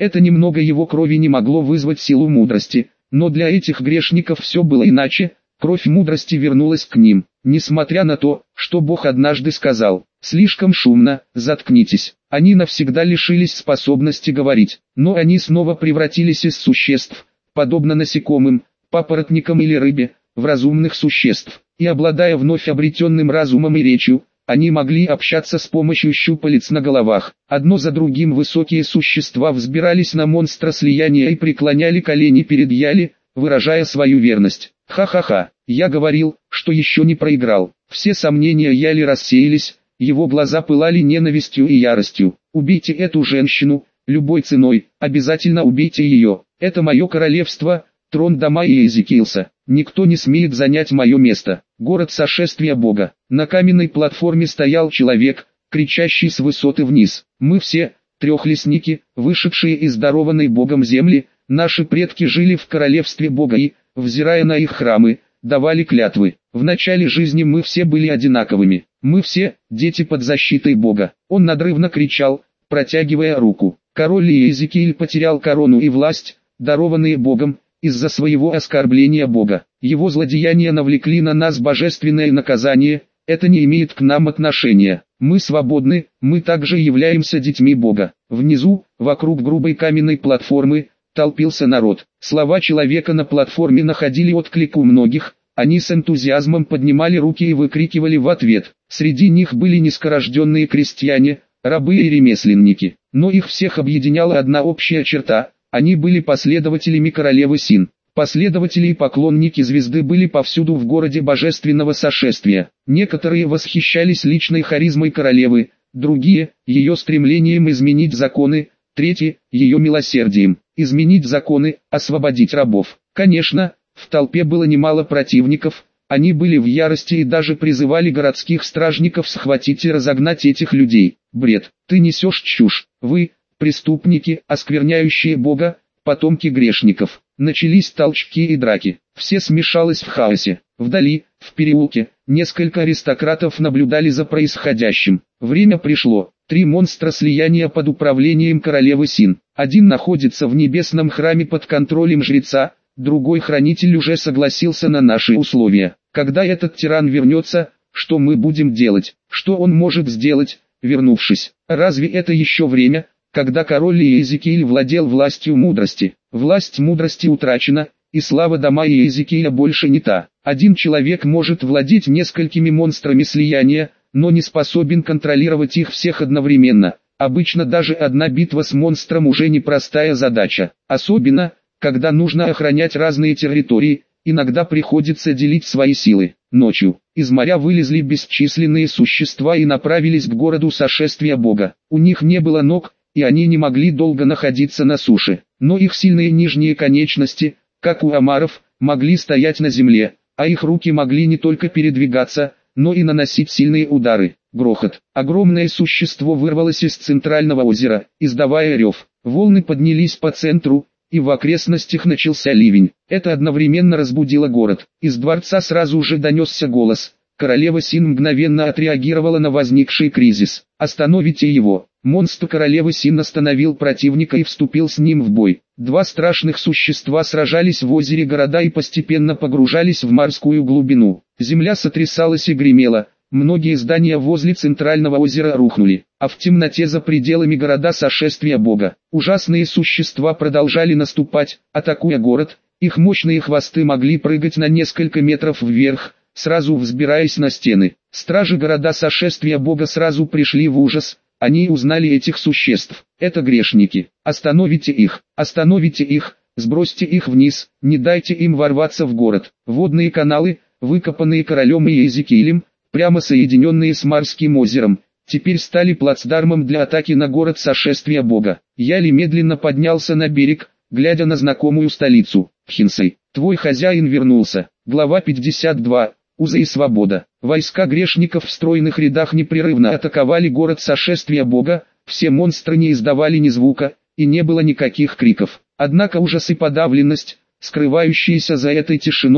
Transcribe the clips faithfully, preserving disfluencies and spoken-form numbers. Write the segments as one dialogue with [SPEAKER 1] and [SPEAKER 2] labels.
[SPEAKER 1] Это немного его крови не могло вызвать силу мудрости, но для этих грешников все было иначе, кровь мудрости вернулась к ним, несмотря на то, что Бог однажды сказал: «Слишком шумно, заткнитесь». Они навсегда лишились способности говорить, но они снова превратились из существ, подобно насекомым, папоротникам или рыбе, в разумных существ, и обладая вновь обретенным разумом и речью, они могли общаться с помощью щупалец на головах. Одно за другим высокие существа взбирались на монстра слияния и преклоняли колени перед Яли, выражая свою верность. Ха-ха-ха, я говорил, что еще не проиграл. Все сомнения Яли рассеялись, его глаза пылали ненавистью и яростью. Убейте эту женщину, любой ценой, обязательно убейте ее. Это мое королевство, трон Дома и Эзекиилса. Никто не смеет занять мое место. Город сошествия Бога. На каменной платформе стоял человек, кричащий с высоты вниз. Мы все, трехлесники, вышедшие из дарованной Богом земли, наши предки жили в королевстве Бога и, взирая на их храмы, давали клятвы. В начале жизни мы все были одинаковыми. Мы все, дети под защитой Бога. Он надрывно кричал, протягивая руку. Король Иезекииль потерял корону и власть, дарованные Богом, из-за своего оскорбления Бога. Его злодеяния навлекли на нас божественное наказание, это не имеет к нам отношения. Мы свободны, мы также являемся детьми Бога. Внизу, вокруг грубой каменной платформы, толпился народ. Слова человека на платформе находили отклик у многих, они с энтузиазмом поднимали руки и выкрикивали в ответ. Среди них были низкорожденные крестьяне, рабы и ремесленники. Но их всех объединяла одна общая черта – они были последователями королевы Син. Последователи и поклонники звезды были повсюду в городе божественного сошествия. Некоторые восхищались личной харизмой королевы, другие – ее стремлением изменить законы, третьи – ее милосердием. Изменить законы, освободить рабов. Конечно, в толпе было немало противников, они были в ярости и даже призывали городских стражников схватить и разогнать этих людей. Бред, ты несешь чушь, вы – преступники, оскверняющие Бога, потомки грешников. Начались толчки и драки. Все смешалось в хаосе. Вдали, в переулке, несколько аристократов наблюдали за происходящим. Время пришло. Три монстра слияния под управлением королевы Син. Один находится в небесном храме под контролем жреца, другой хранитель уже согласился на наши условия. Когда этот тиран вернется, что мы будем делать? Что он может сделать, вернувшись? Разве это еще время? Когда король Иезекииль владел властью мудрости, власть мудрости утрачена, и слава Дома Иезекииля больше не та. Один человек может владеть несколькими монстрами слияния, но не способен контролировать их всех одновременно. Обычно даже одна битва с монстром уже непростая задача. Особенно, когда нужно охранять разные территории, иногда приходится делить свои силы. Ночью, из моря вылезли бесчисленные существа и направились к городу сошествия Бога. У них не было ног, и они не могли долго находиться на суше, но их сильные нижние конечности, как у омаров, могли стоять на земле, а их руки могли не только передвигаться, но и наносить сильные удары. Грохот. Огромное существо вырвалось из центрального озера, издавая рев. Волны поднялись по центру, и в окрестностях начался ливень. Это одновременно разбудило город. Из дворца сразу же донесся голос. Королева Син мгновенно отреагировала на возникший кризис. «Остановите его!» Монстр королевы Син остановил противника и вступил с ним в бой. Два страшных существа сражались в озере города и постепенно погружались в морскую глубину. Земля сотрясалась и гремела, многие здания возле центрального озера рухнули, а в темноте за пределами города сошествия Бога. Ужасные существа продолжали наступать, атакуя город, их мощные хвосты могли прыгать на несколько метров вверх, сразу взбираясь на стены. Стражи города сошествия Бога сразу пришли в ужас. Они узнали этих существ. Это грешники. Остановите их, остановите их, сбросьте их вниз, не дайте им ворваться в город. Водные каналы, выкопанные королем Иезекиилем, прямо соединенные с морским озером, теперь стали плацдармом для атаки на город сошествия Бога. Яли медленно поднялся на берег, глядя на знакомую столицу. Хинсей, твой хозяин вернулся. Глава пятьдесят два. Уза и свобода. Войска грешников в стройных рядах непрерывно атаковали город сошествия Бога, все монстры не издавали ни звука, и не было никаких криков. Однако ужас и подавленность, скрывающиеся за этой тишиной,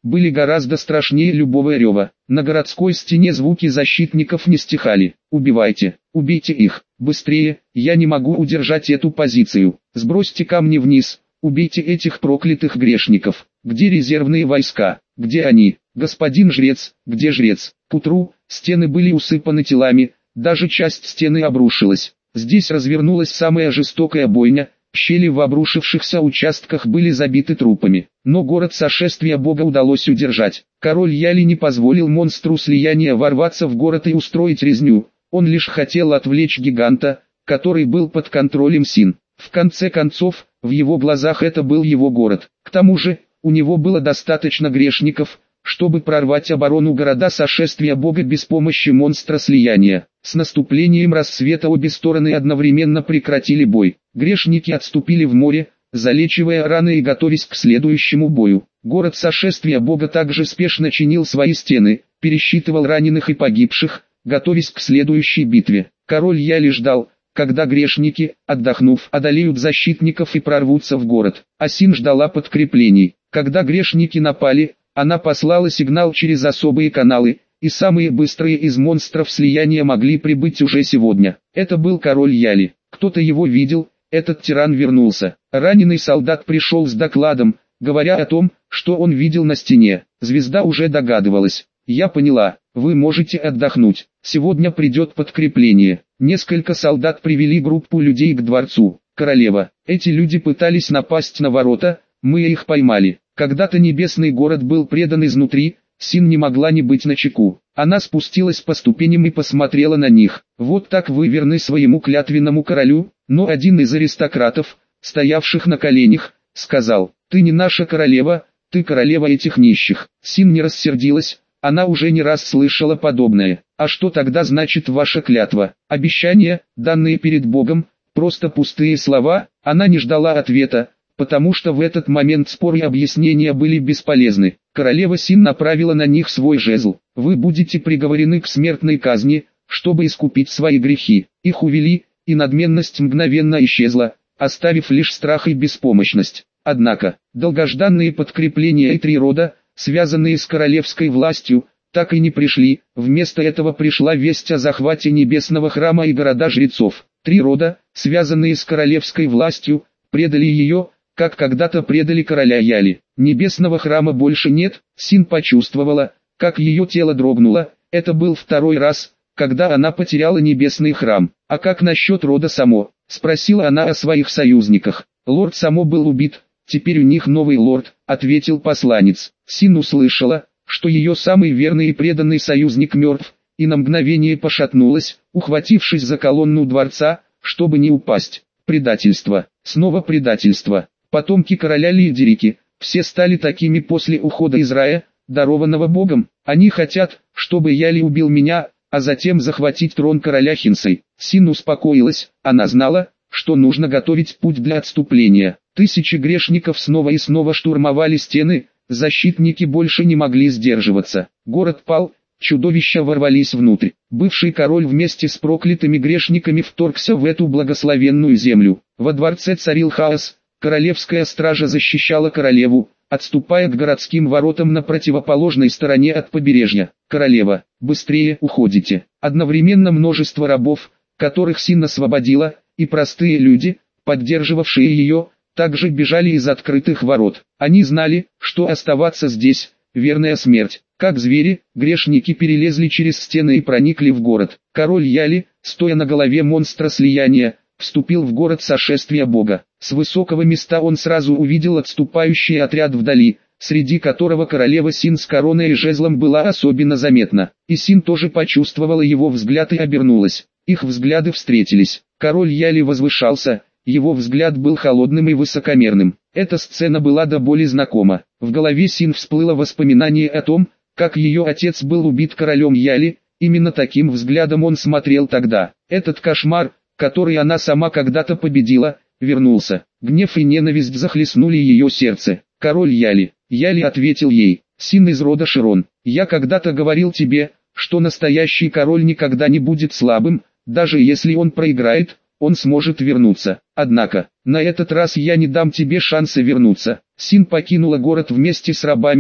[SPEAKER 1] были гораздо страшнее любого рева. На городской стене звуки защитников не стихали. «Убивайте, убейте их, быстрее, я не могу удержать эту позицию, сбросьте камни вниз, убейте этих проклятых грешников, где резервные войска, где они, господин жрец, где жрец?» К утру, стены были усыпаны телами, даже часть стены обрушилась. Здесь развернулась самая жестокая бойня, щели в обрушившихся участках были забиты трупами. Но город сошествия Бога удалось удержать. Король Яли не позволил монстру слияния ворваться в город и устроить резню, он лишь хотел отвлечь гиганта, который был под контролем Син. В конце концов, в его глазах это был его город. К тому же, у него было достаточно грешников, чтобы прорвать оборону города сошествия Бога без помощи монстра слияния. С наступлением рассвета обе стороны одновременно прекратили бой. Грешники отступили в море, залечивая раны и готовясь к следующему бою. Город сошествия Бога также спешно чинил свои стены, пересчитывал раненых и погибших, готовясь к следующей битве. Король Яли ждал, когда грешники, отдохнув, одолеют защитников и прорвутся в город. А Син ждала подкреплений. Когда грешники напали, она послала сигнал через особые каналы, и самые быстрые из монстров слияния могли прибыть уже сегодня. Это был король Яли. Кто-то его видел, этот тиран вернулся. Раненый солдат пришел с докладом, говоря о том, что он видел на стене. Звезда уже догадывалась. «Я поняла, вы можете отдохнуть. Сегодня придет подкрепление». Несколько солдат привели группу людей к дворцу. «Королева, эти люди пытались напасть на ворота, мы их поймали». Когда-то небесный город был предан изнутри, Син не могла не быть начеку. Она спустилась по ступеням и посмотрела на них. «Вот так вы верны своему клятвенному королю?» Но один из аристократов, стоявших на коленях, сказал: «Ты не наша королева, ты королева этих нищих». Син не рассердилась, она уже не раз слышала подобное. «А что тогда значит ваша клятва? Обещания, данные перед Богом, просто пустые слова?» Она не ждала ответа, потому что в этот момент спор и объяснения были бесполезны. Королева Син направила на них свой жезл. «Вы будете приговорены к смертной казни, чтобы искупить свои грехи». Их увели, и надменность мгновенно исчезла, оставив лишь страх и беспомощность. Однако, долгожданные подкрепления и три рода, связанные с королевской властью, так и не пришли. Вместо этого пришла весть о захвате небесного храма и города жрецов. Три рода, связанные с королевской властью, предали ее, как когда-то предали короля Яли. Небесного храма больше нет. Син почувствовала, как ее тело дрогнуло. Это был второй раз, когда она потеряла небесный храм. «А как насчет рода Само?» — спросила она о своих союзниках. «Лорд Само был убит, теперь у них новый лорд», — ответил посланец. Син услышала, что ее самый верный и преданный союзник мертв, и на мгновение пошатнулась, ухватившись за колонну дворца, чтобы не упасть. Предательство, снова предательство. Потомки короля Лидерики, все стали такими после ухода из рая, дарованного Богом. Они хотят, чтобы Яли убил меня, а затем захватить трон короля Хинсей. Син успокоилась, она знала, что нужно готовить путь для отступления. Тысячи грешников снова и снова штурмовали стены, защитники больше не могли сдерживаться. Город пал, чудовища ворвались внутрь. Бывший король вместе с проклятыми грешниками вторгся в эту благословенную землю. Во дворце царил хаос. Королевская стража защищала королеву, отступая к городским воротам на противоположной стороне от побережья. «Королева, быстрее уходите!» Одновременно множество рабов, которых Син освободила, и простые люди, поддерживавшие ее, также бежали из открытых ворот. Они знали, что оставаться здесь – верная смерть. Как звери, грешники перелезли через стены и проникли в город. Король Яли, стоя на голове монстра слияния, вступил в город сошествия Бога. С высокого места он сразу увидел отступающий отряд вдали, среди которого королева Син с короной и жезлом была особенно заметна. И Син тоже почувствовала его взгляд и обернулась. Их взгляды встретились. Король Яли возвышался, его взгляд был холодным и высокомерным. Эта сцена была до боли знакома. В голове Син всплыло воспоминание о том, как ее отец был убит королем Яли, именно таким взглядом он смотрел тогда. Этот кошмар, который она сама когда-то победила, вернулся. Гнев и ненависть захлестнули ее сердце. «Король Яли». Яли ответил ей: «Син из рода Широн, я когда-то говорил тебе, что настоящий король никогда не будет слабым, даже если он проиграет, он сможет вернуться. Однако, на этот раз я не дам тебе шанса вернуться». Син покинула город вместе с рабами,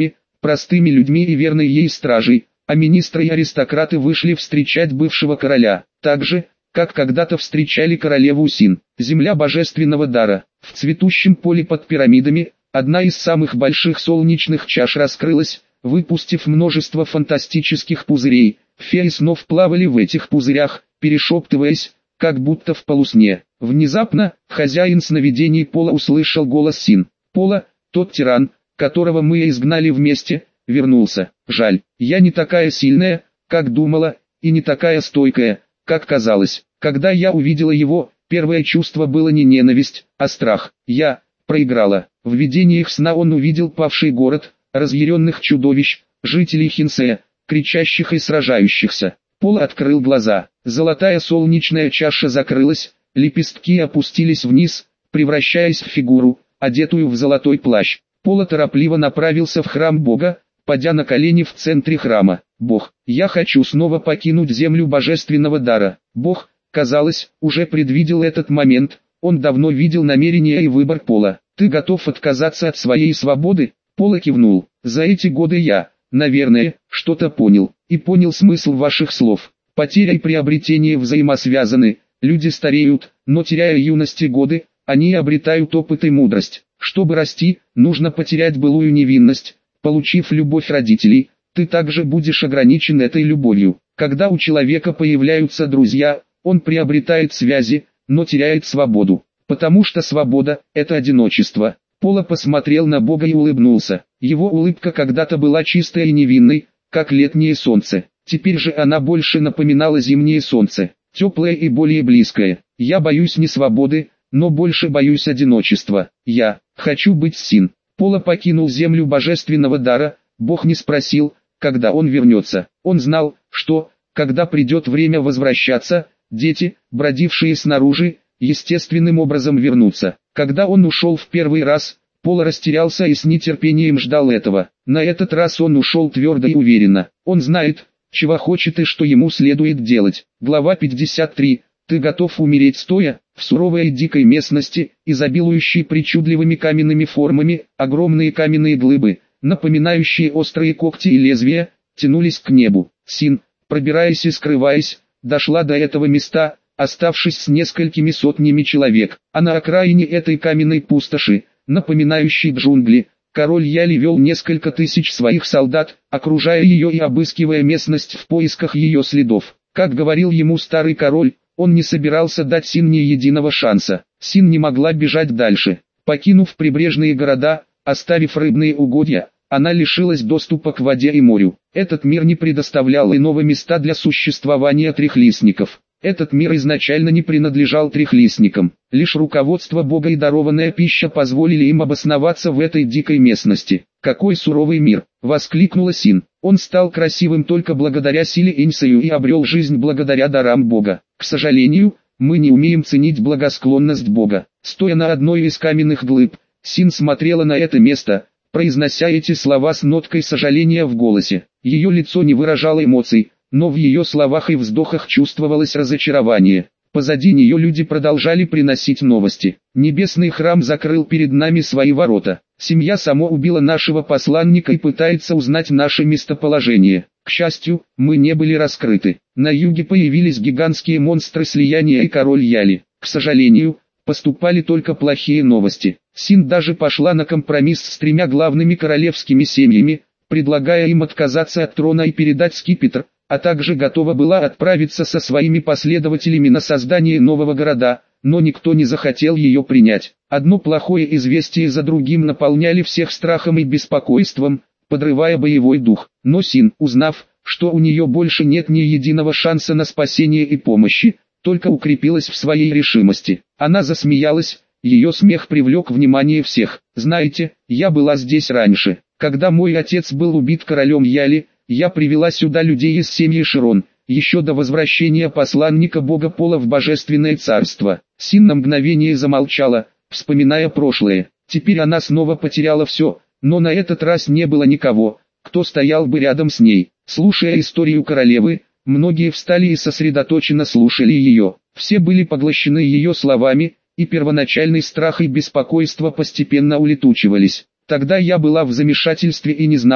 [SPEAKER 1] простыми людьми и верной ей стражей, а министры и аристократы вышли встречать бывшего короля, так же, как когда-то встречали королеву Син. Земля божественного дара. В цветущем поле под пирамидами, одна из самых больших солнечных чаш раскрылась, выпустив множество фантастических пузырей. Феи снов плавали в этих пузырях, перешептываясь, как будто в полусне. Внезапно, хозяин сновидений Пола услышал голос Син. «Пола, тот тиран, которого мы изгнали вместе, вернулся. Жаль, я не такая сильная, как думала, и не такая стойкая, как казалось. Когда я увидела его, первое чувство было не ненависть, а страх. Я проиграла. В видениях сна он увидел павший город, разъяренных чудовищ, жителей Хинсея, кричащих и сражающихся. Пола открыл глаза. Золотая солнечная чаша закрылась, лепестки опустились вниз, превращаясь в фигуру, одетую в золотой плащ. Пола торопливо направился в храм Бога, падя на колени в центре храма. «Бог, я хочу снова покинуть землю божественного дара». Бог, казалось, уже предвидел этот момент, он давно видел намерения и выбор Пола. «Ты готов отказаться от своей свободы?» Пола кивнул. «За эти годы я, наверное, что-то понял, и понял смысл ваших слов. Потеря и приобретение взаимосвязаны, люди стареют, но теряя юность и годы, они обретают опыт и мудрость. Чтобы расти, нужно потерять былую невинность. Получив любовь родителей, ты также будешь ограничен этой любовью. Когда у человека появляются друзья, он приобретает связи, но теряет свободу. Потому что свобода – это одиночество». Пола посмотрел на Бога и улыбнулся. Его улыбка когда-то была чистой и невинной, как летнее солнце. Теперь же она больше напоминала зимнее солнце, теплое и более близкое. «Я боюсь не свободы, но больше боюсь одиночества. Я хочу быть Син». Пола покинул землю божественного дара. Бог не спросил, когда он вернется. Он знал, что, когда придет время возвращаться, дети, бродившие снаружи, естественным образом вернутся. Когда он ушел в первый раз, Пола растерялся и с нетерпением ждал этого. На этот раз он ушел твердо и уверенно. Он знает, чего хочет и что ему следует делать. Глава пятьдесят три. Ты готов умереть стоя? В суровой и дикой местности, изобилующей причудливыми каменными формами, огромные каменные глыбы, напоминающие острые когти и лезвия, тянулись к небу. Син, пробираясь и скрываясь, дошла до этого места, оставшись с несколькими сотнями человек. А на окраине этой каменной пустоши, напоминающей джунгли, король Яли вел несколько тысяч своих солдат, окружая ее и обыскивая местность в поисках ее следов. Как говорил ему старый король, он не собирался дать Син ни единого шанса. Син не могла бежать дальше. Покинув прибрежные города, оставив рыбные угодья, она лишилась доступа к воде и морю. Этот мир не предоставлял иного места для существования трехлистников. Этот мир изначально не принадлежал трехлистникам. Лишь руководство Бога и дарованная пища позволили им обосноваться в этой дикой местности. «Какой суровый мир!» — воскликнула Син. «Он стал красивым только благодаря силе Инсею и обрел жизнь благодаря дарам Бога. К сожалению, мы не умеем ценить благосклонность Бога». Стоя на одной из каменных глыб, Син смотрела на это место, произнося эти слова с ноткой сожаления в голосе. Ее лицо не выражало эмоций, но в ее словах и вздохах чувствовалось разочарование. Позади нее люди продолжали приносить новости. «Небесный храм закрыл перед нами свои ворота. Семья Само убила нашего посланника и пытается узнать наше местоположение. К счастью, мы не были раскрыты. На юге появились гигантские монстры слияния и король Яли. К сожалению, поступали только плохие новости». Син даже пошла на компромисс с тремя главными королевскими семьями, предлагая им отказаться от трона и передать скипетр, а также готова была отправиться со своими последователями на создание нового города, но никто не захотел ее принять. Одно плохое известие за другим наполняли всех страхом и беспокойством, подрывая боевой дух. Но Син, узнав, что у нее больше нет ни единого шанса на спасение и помощи, только укрепилась в своей решимости. Она засмеялась, ее смех привлек внимание всех. «Знаете, я была здесь раньше, когда мой отец был убит королем Яли. Я привела сюда людей из семьи Широн, еще до возвращения посланника Бога Пола в Божественное Царство». Син на мгновение замолчала, вспоминая прошлое. Теперь она снова потеряла все, но на этот раз не было никого, кто стоял бы рядом с ней. Слушая историю королевы, многие встали и сосредоточенно слушали ее. Все были поглощены ее словами, и первоначальный страх и беспокойство постепенно улетучивались. Тогда я была в замешательстве и не знала,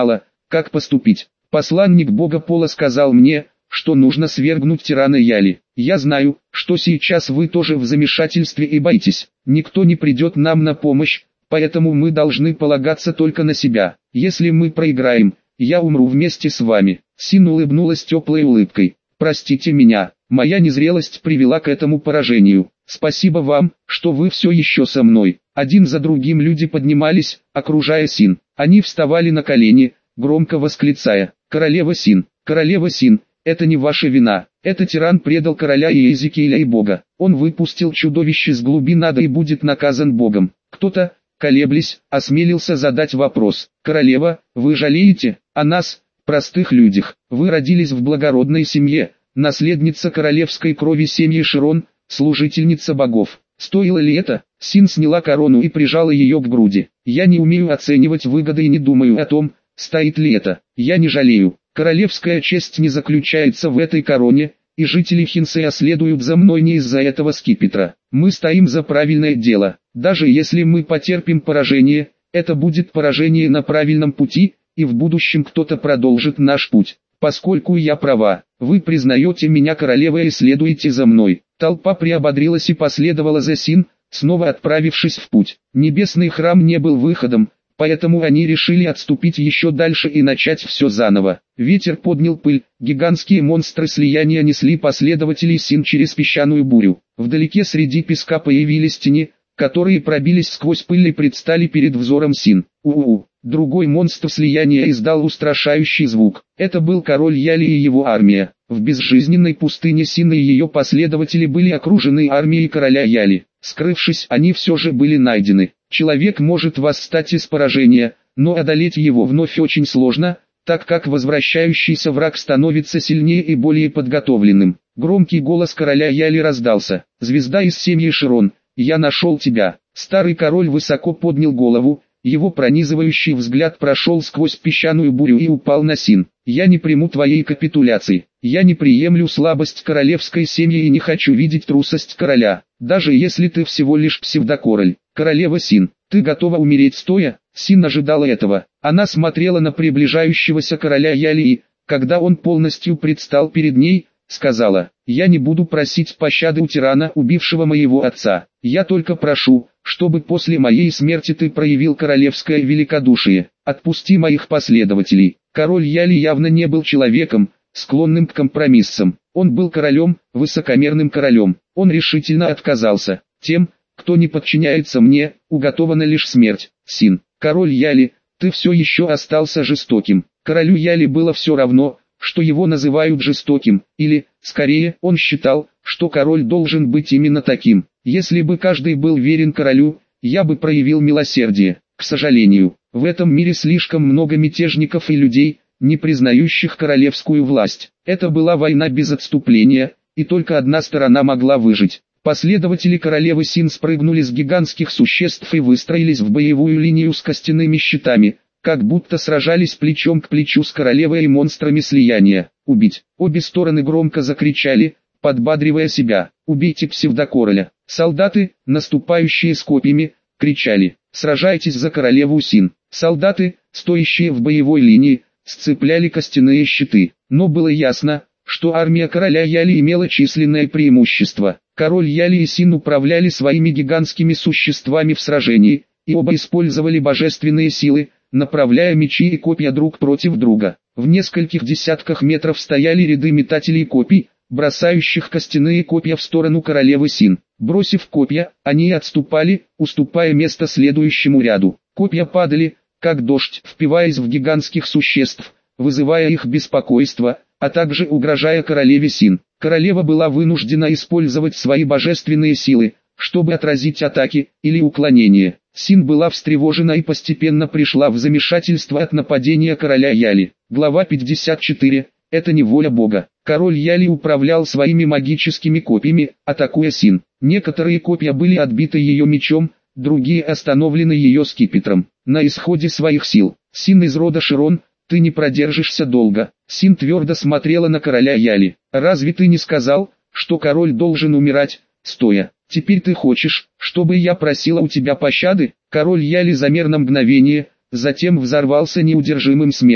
[SPEAKER 1] как поступить. Посланник бога Пола сказал мне, что нужно свергнуть тирана Яли. Я знаю, что сейчас вы тоже в замешательстве и боитесь. Никто не придет нам на помощь, поэтому мы должны полагаться только на себя. Если мы проиграем, я умру вместе с вами». Син улыбнулась теплой улыбкой. «Простите меня, моя незрелость привела к этому поражению. Спасибо вам, что вы все еще со мной». Один за другим люди поднимались, окружая Син. Они вставали на колени, громко восклицая: «Королева Син, королева Син, это не ваша вина. Это тиран предал короля Иезекииля и бога. Он выпустил чудовище с глубин ада и будет наказан богом». Кто-то, колеблясь, осмелился задать вопрос: «Королева, вы жалеете о нас, простых людях? Вы родились в благородной семье, наследница королевской крови семьи Широн, служительница богов. Стоило ли это?» Син сняла корону и прижала ее к груди. «Я не умею оценивать выгоды и не думаю о том, стоит ли это. Я не жалею. Королевская честь не заключается в этой короне, и жители Хинсея следуют за мной не из-за этого скипетра. Мы стоим за правильное дело. Даже если мы потерпим поражение, это будет поражение на правильном пути, и в будущем кто-то продолжит наш путь. Поскольку я права, вы признаете меня королевой и следуете за мной». Толпа приободрилась и последовала за Син, снова отправившись в путь. Небесный храм не был выходом, поэтому они решили отступить еще дальше и начать все заново. Ветер поднял пыль, гигантские монстры слияния несли последователей Син через песчаную бурю. Вдалеке среди песка появились тени, которые пробились сквозь пыль и предстали перед взором Син. У-у-у. Другой монстр слияния издал устрашающий звук. Это был король Яли и его армия. В безжизненной пустыне Син и ее последователи были окружены армией короля Яли. Скрывшись, они все же были найдены. Человек может восстать из поражения, но одолеть его вновь очень сложно, так как возвращающийся враг становится сильнее и более подготовленным. Громкий голос короля Яли раздался: «Звезда из семьи Широн, я нашел тебя». Старый король высоко поднял голову, его пронизывающий взгляд прошел сквозь песчаную бурю и упал на Син. «Я не приму твоей капитуляции. Я не приемлю слабость королевской семьи и не хочу видеть трусость короля, даже если ты всего лишь псевдокороль. Королева Син, ты готова умереть стоя?» Син ожидала этого. Она смотрела на приближающегося короля Яли и, когда он полностью предстал перед ней, сказала: «Я не буду просить пощады у тирана, убившего моего отца. Я только прошу, чтобы после моей смерти ты проявил королевское великодушие. Отпусти моих последователей». Король Яли явно не был человеком, склонным к компромиссам. Он был королем, высокомерным королем. Он решительно отказался: «Тем, кто не подчиняется мне, уготована лишь смерть». Син, король Яли, ты все еще остался жестоким. Королю Яли было все равно, что его называют жестоким, или, скорее, он считал, что король должен быть именно таким. Если бы каждый был верен королю, я бы проявил милосердие. К сожалению, в этом мире слишком много мятежников и людей, не признающих королевскую власть. Это была война без отступления, и только одна сторона могла выжить. Последователи королевы Син спрыгнули с гигантских существ и выстроились в боевую линию с костяными щитами, как будто сражались плечом к плечу с королевой и монстрами слияния. «Убить!» Обе стороны громко закричали, подбадривая себя. «Убейте псевдокороля!» Солдаты, наступающие с копьями, кричали: «Сражайтесь за королеву Син!» Солдаты, стоящие в боевой линии, сцепляли костяные щиты. Но было ясно, что армия короля Яли имела численное преимущество. Король Яли и Син управляли своими гигантскими существами в сражении, и оба использовали божественные силы, направляя мечи и копья друг против друга. В нескольких десятках метров стояли ряды метателей копий, бросающих костяные копья в сторону королевы Син. Бросив копья, они отступали, уступая место следующему ряду. Копья падали, как дождь, впиваясь в гигантских существ, вызывая их беспокойство, а также угрожая королеве Син. Королева была вынуждена использовать свои божественные силы, чтобы отразить атаки или уклонения. Син была встревожена и постепенно пришла в замешательство от нападения короля Яли. Глава пятьдесят четыре. Это не воля Бога. Король Яли управлял своими магическими копьями, атакуя Син. Некоторые копья были отбиты ее мечом, другие остановлены ее скипетром. На исходе своих сил, Син из рода Широн, ты не продержишься долго. Син твердо смотрела на короля Яли. «Разве ты не сказал, что король должен умирать, стоя? Теперь ты хочешь, чтобы я просила у тебя пощады?» Король Яли замер на мгновение, затем взорвался неудержимым смехом.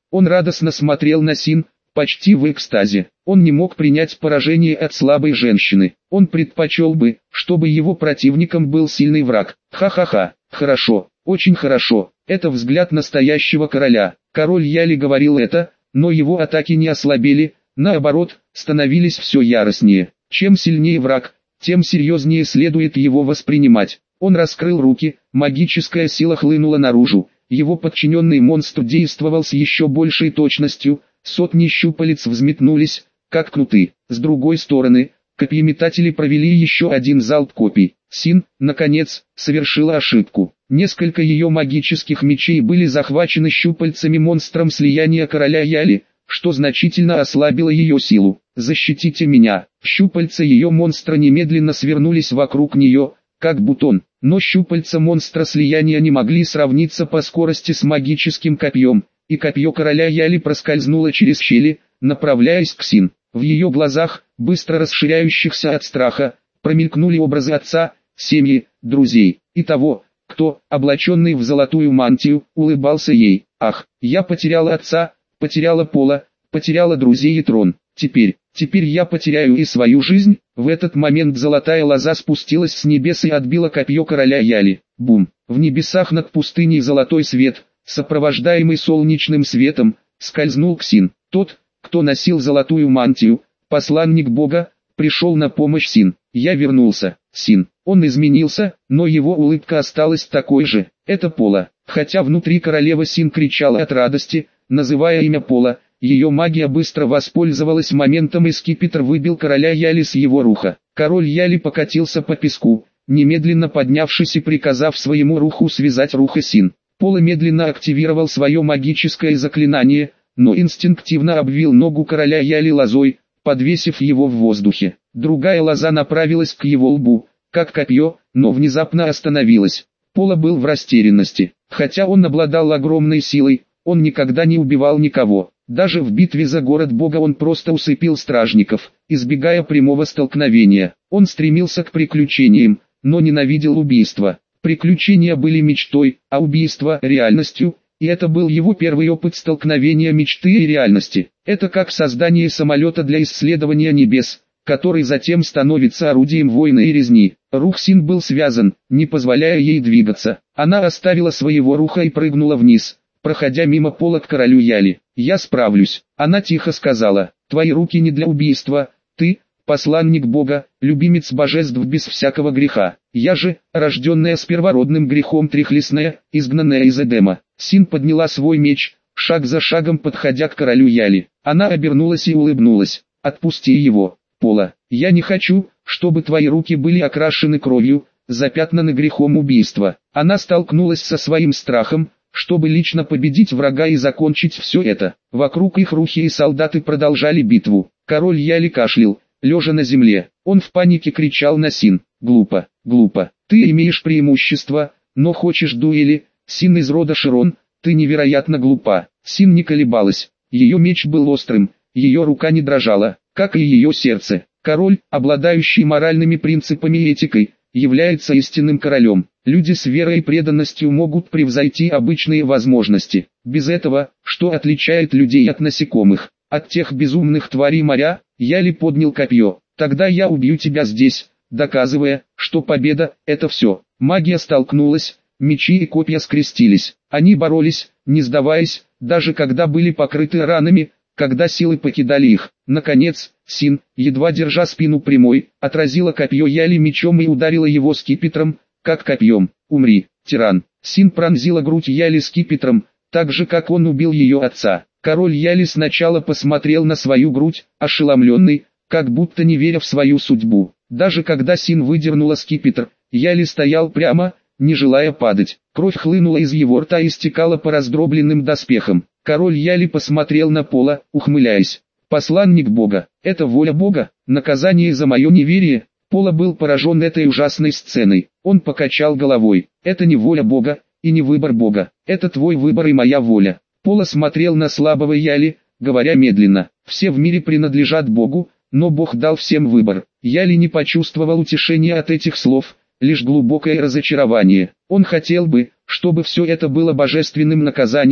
[SPEAKER 1] Он радостно смотрел на Син, почти в экстазе. Он не мог принять поражение от слабой женщины. Он предпочел бы, чтобы его противником был сильный враг. Ха-ха-ха, хорошо, очень хорошо. Это взгляд настоящего короля. Король Яли говорил это, но его атаки не ослабели, наоборот, становились все яростнее. Чем сильнее враг, тем серьезнее следует его воспринимать. Он раскрыл руки, магическая сила хлынула наружу. Его подчиненный монстр действовал с еще большей точностью, сотни щупалец взметнулись, как кнуты. С другой стороны, копьеметатели провели еще один залп копий. Син, наконец, совершила ошибку. Несколько ее магических мечей были захвачены щупальцами монстром слияния короля Яли, что значительно ослабило ее силу. «Защитите меня!» Щупальца ее монстра немедленно свернулись вокруг нее, как бутон, но щупальца монстра слияния не могли сравниться по скорости с магическим копьем, и копье короля Яли проскользнуло через щели, направляясь к Син. В ее глазах, быстро расширяющихся от страха, промелькнули образы отца, семьи, друзей, и того, кто, облаченный в золотую мантию, улыбался ей. «Ах, я потеряла отца, потеряла Пола, потеряла друзей и трон. Теперь, теперь я потеряю и свою жизнь». В этот момент золотая лоза спустилась с небес и отбила копье короля Яли. Бум! В небесах над пустыней золотой свет, сопровождаемый солнечным светом, скользнул к Син. Тот, кто носил золотую мантию, посланник Бога, пришел на помощь Син. «Я вернулся, Син». Он изменился, но его улыбка осталась такой же. Это Пола. Хотя внутри королева Син кричала от радости, называя имя Пола, ее магия быстро воспользовалась моментом, и скипетр выбил короля Яли с его руха. Король Яли покатился по песку, немедленно поднявшись и приказав своему руху связать руха Син. Пола медленно активировал свое магическое заклинание, но инстинктивно обвил ногу короля Яли лозой, подвесив его в воздухе. Другая лоза направилась к его лбу, как копье, но внезапно остановилась. Пола был в растерянности. Хотя он обладал огромной силой, он никогда не убивал никого. Даже в битве за город Бога он просто усыпил стражников, избегая прямого столкновения. Он стремился к приключениям, но ненавидел убийства. Приключения были мечтой, а убийство – реальностью, и это был его первый опыт столкновения мечты и реальности. Это как создание самолета для исследования небес, который затем становится орудием войны и резни. Рух Син был связан, не позволяя ей двигаться. Она оставила своего руха и прыгнула вниз, проходя мимо Пола к королю Яли. «Я справлюсь», — она тихо сказала. «Твои руки не для убийства, ты, посланник Бога, любимец божеств без всякого греха. Я же, рожденная с первородным грехом трехлесная, изгнанная из Эдема». Син подняла свой меч, шаг за шагом подходя к королю Яли. Она обернулась и улыбнулась. «Отпусти его, Пола. Я не хочу, чтобы твои руки были окрашены кровью, запятнаны грехом убийства». Она столкнулась со своим страхом, чтобы лично победить врага и закончить все это. Вокруг их рухи и солдаты продолжали битву. Король Яли кашлял, лежа на земле. Он в панике кричал на Син. «Глупо, глупо. Ты имеешь преимущество, но хочешь дуэли. Син из рода Широн, ты невероятно глупа». Син не колебалась. Ее меч был острым, ее рука не дрожала, как и ее сердце. Король, обладающий моральными принципами и этикой, является истинным королем. Люди с верой и преданностью могут превзойти обычные возможности. Без этого, что отличает людей от насекомых, от тех безумных тварей моря, Яли поднял копье. «Тогда я убью тебя здесь», доказывая, что победа – это все. Магия столкнулась, мечи и копья скрестились. Они боролись, не сдаваясь, даже когда были покрыты ранами, когда силы покидали их. Наконец, Син, едва держа спину прямой, отразила копье Яли мечом и ударила его скипетром, как копьем. «Умри, тиран!» Син пронзила грудь Яли скипетром, так же как он убил ее отца. Король Яли сначала посмотрел на свою грудь, ошеломленный, как будто не веря в свою судьбу. Даже когда Син выдернула скипетр, Яли стоял прямо, не желая падать. Кровь хлынула из его рта и стекала по раздробленным доспехам. Король Яли посмотрел на Пола, ухмыляясь. «Посланник Бога, это воля Бога, наказание за мое неверие». Пола был поражен этой ужасной сценой. Он покачал головой. «Это не воля Бога, и не выбор Бога. Это твой выбор и моя воля». Пола смотрел на слабого Яли, говоря медленно. «Все в мире принадлежат Богу, но Бог дал всем выбор». Яли не почувствовал утешения от этих слов, лишь глубокое разочарование. Он хотел бы, чтобы все это было божественным наказанием,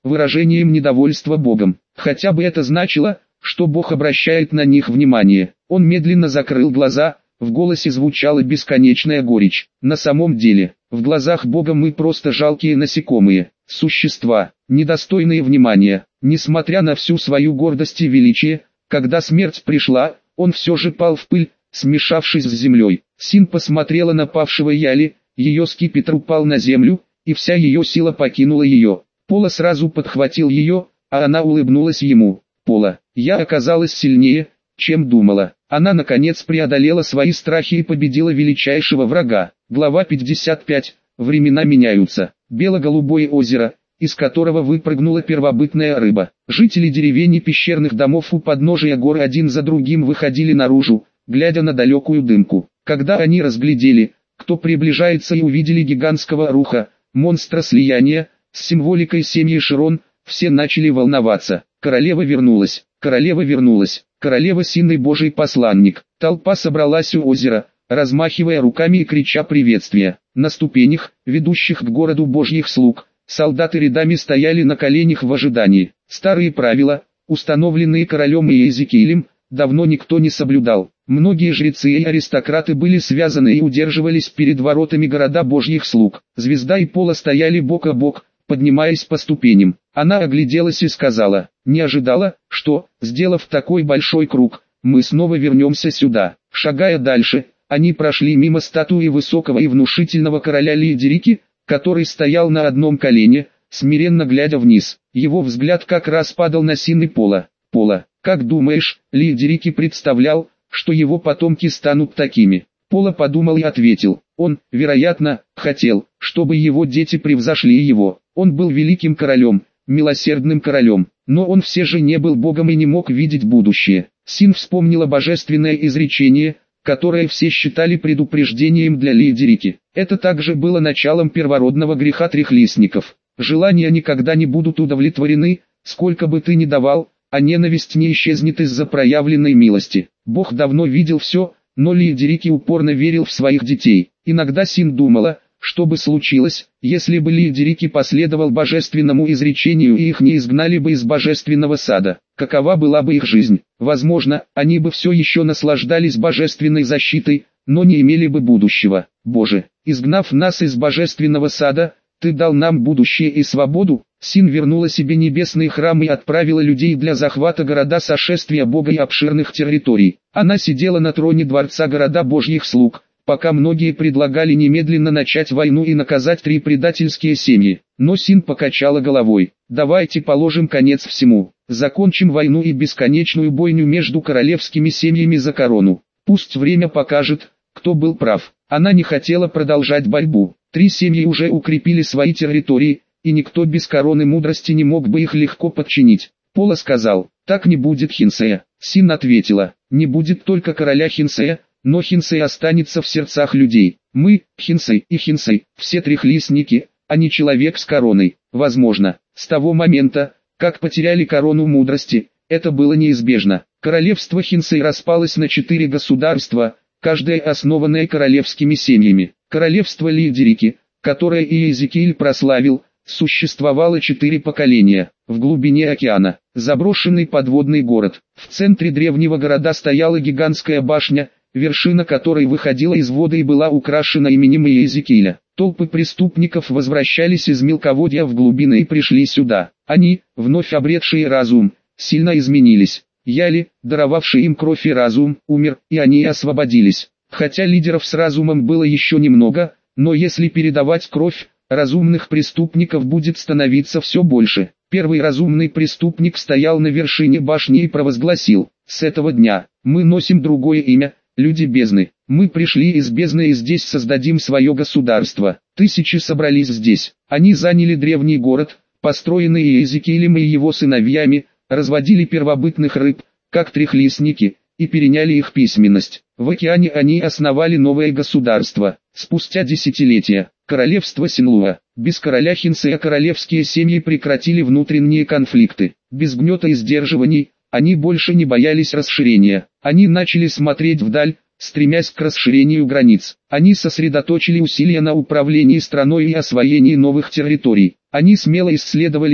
[SPEAKER 1] выражением недовольства Богом. Хотя бы это значило, что Бог обращает на них внимание. Он медленно закрыл глаза, в голосе звучала бесконечная горечь. На самом деле, в глазах Бога мы просто жалкие насекомые, существа, недостойные внимания. Несмотря на всю свою гордость и величие, когда смерть пришла, он все же пал в пыль, смешавшись с землей. Син посмотрела на павшего Яли, ее скипетр упал на землю, и вся ее сила покинула ее. Пола сразу подхватил ее, а она улыбнулась ему. Пола, я оказалась сильнее, чем думала. Она наконец преодолела свои страхи и победила величайшего врага. Глава пятьдесят пять. Времена меняются. Бело-голубое озеро, из которого выпрыгнула первобытная рыба. Жители деревень и пещерных домов у подножия гор один за другим выходили наружу, глядя на далекую дымку. Когда они разглядели, кто приближается, и увидели гигантского руха, монстра слияния, с символикой семьи Широн, все начали волноваться. Королева вернулась, королева вернулась, королева Синный Божий посланник. Толпа собралась у озера, размахивая руками и крича приветствия. На ступенях, ведущих к городу Божьих слуг, солдаты рядами стояли на коленях в ожидании. Старые правила, установленные королем и Иезекиилем, давно никто не соблюдал. Многие жрецы и аристократы были связаны и удерживались перед воротами города Божьих слуг. Звезда и Пола стояли бок о бок, поднимаясь по ступеням. Она огляделась и сказала: «Не ожидала, что, сделав такой большой круг, мы снова вернемся сюда». Шагая дальше, они прошли мимо статуи высокого и внушительного короля Лиедерики, который стоял на одном колене, смиренно глядя вниз. Его взгляд как раз падал на Син и Пола. «Пола, как думаешь, Лиедерики представлял, что его потомки станут такими?» Пола подумал и ответил: «Он, вероятно, хотел, чтобы его дети превзошли его. Он был великим королем, милосердным королем, но он все же не был богом и не мог видеть будущее». Син вспомнила божественное изречение, которое все считали предупреждением для Лиедерики. Это также было началом первородного греха трехлистников. Желания никогда не будут удовлетворены, сколько бы ты ни давал, а ненависть не исчезнет из-за проявленной милости. Бог давно видел все, но Лиедерики упорно верил в своих детей. Иногда Син думала, что бы случилось, если бы Лиедерики последовал божественному изречению и их не изгнали бы из божественного сада. Какова была бы их жизнь? Возможно, они бы все еще наслаждались божественной защитой, но не имели бы будущего. Боже, изгнав нас из божественного сада, Ты дал нам будущее и свободу. Син вернула себе небесный храм и отправила людей для захвата города сошествия Бога и обширных территорий. Она сидела на троне дворца города Божьих слуг, пока многие предлагали немедленно начать войну и наказать три предательские семьи. Но Син покачала головой. Давайте положим конец всему. Закончим войну и бесконечную бойню между королевскими семьями за корону. Пусть время покажет, кто был прав. Она не хотела продолжать борьбу. Три семьи уже укрепили свои территории, и никто без короны мудрости не мог бы их легко подчинить. Пола сказал: так не будет Хинсея. Син ответила: не будет только короля Хинсея, но Хинсей останется в сердцах людей. Мы, Хинсей и Хинсей, все трехлистники, а не человек с короной. Возможно, с того момента, как потеряли корону мудрости, это было неизбежно. Королевство Хинсей распалось на четыре государства, каждое основанное королевскими семьями. Королевство Лиедерики, которое Иезекииль прославил, существовало четыре поколения. В глубине океана, заброшенный подводный город. В центре древнего города стояла гигантская башня, вершина которой выходила из воды и была украшена именем Иезекииля. Толпы преступников возвращались из мелководья в глубины и пришли сюда. Они, вновь обретшие разум, сильно изменились. Яли, даровавший им кровь и разум, умер, и они освободились. Хотя лидеров с разумом было еще немного, но если передавать кровь, разумных преступников будет становиться все больше. Первый разумный преступник стоял на вершине башни и провозгласил: с этого дня, мы носим другое имя, люди бездны. Мы пришли из бездны и здесь создадим свое государство. Тысячи собрались здесь. Они заняли древний город, построенный Иезекиилем и его сыновьями, разводили первобытных рыб, как трехлистники, и переняли их письменность. В океане они основали новое государство. Спустя десятилетия, королевство Синлуа. Без короля Хинсея королевские семьи прекратили внутренние конфликты. Без гнета и сдерживаний, они больше не боялись расширения. Они начали смотреть вдаль, стремясь к расширению границ. Они сосредоточили усилия на управлении страной и освоении новых территорий. Они смело исследовали мир,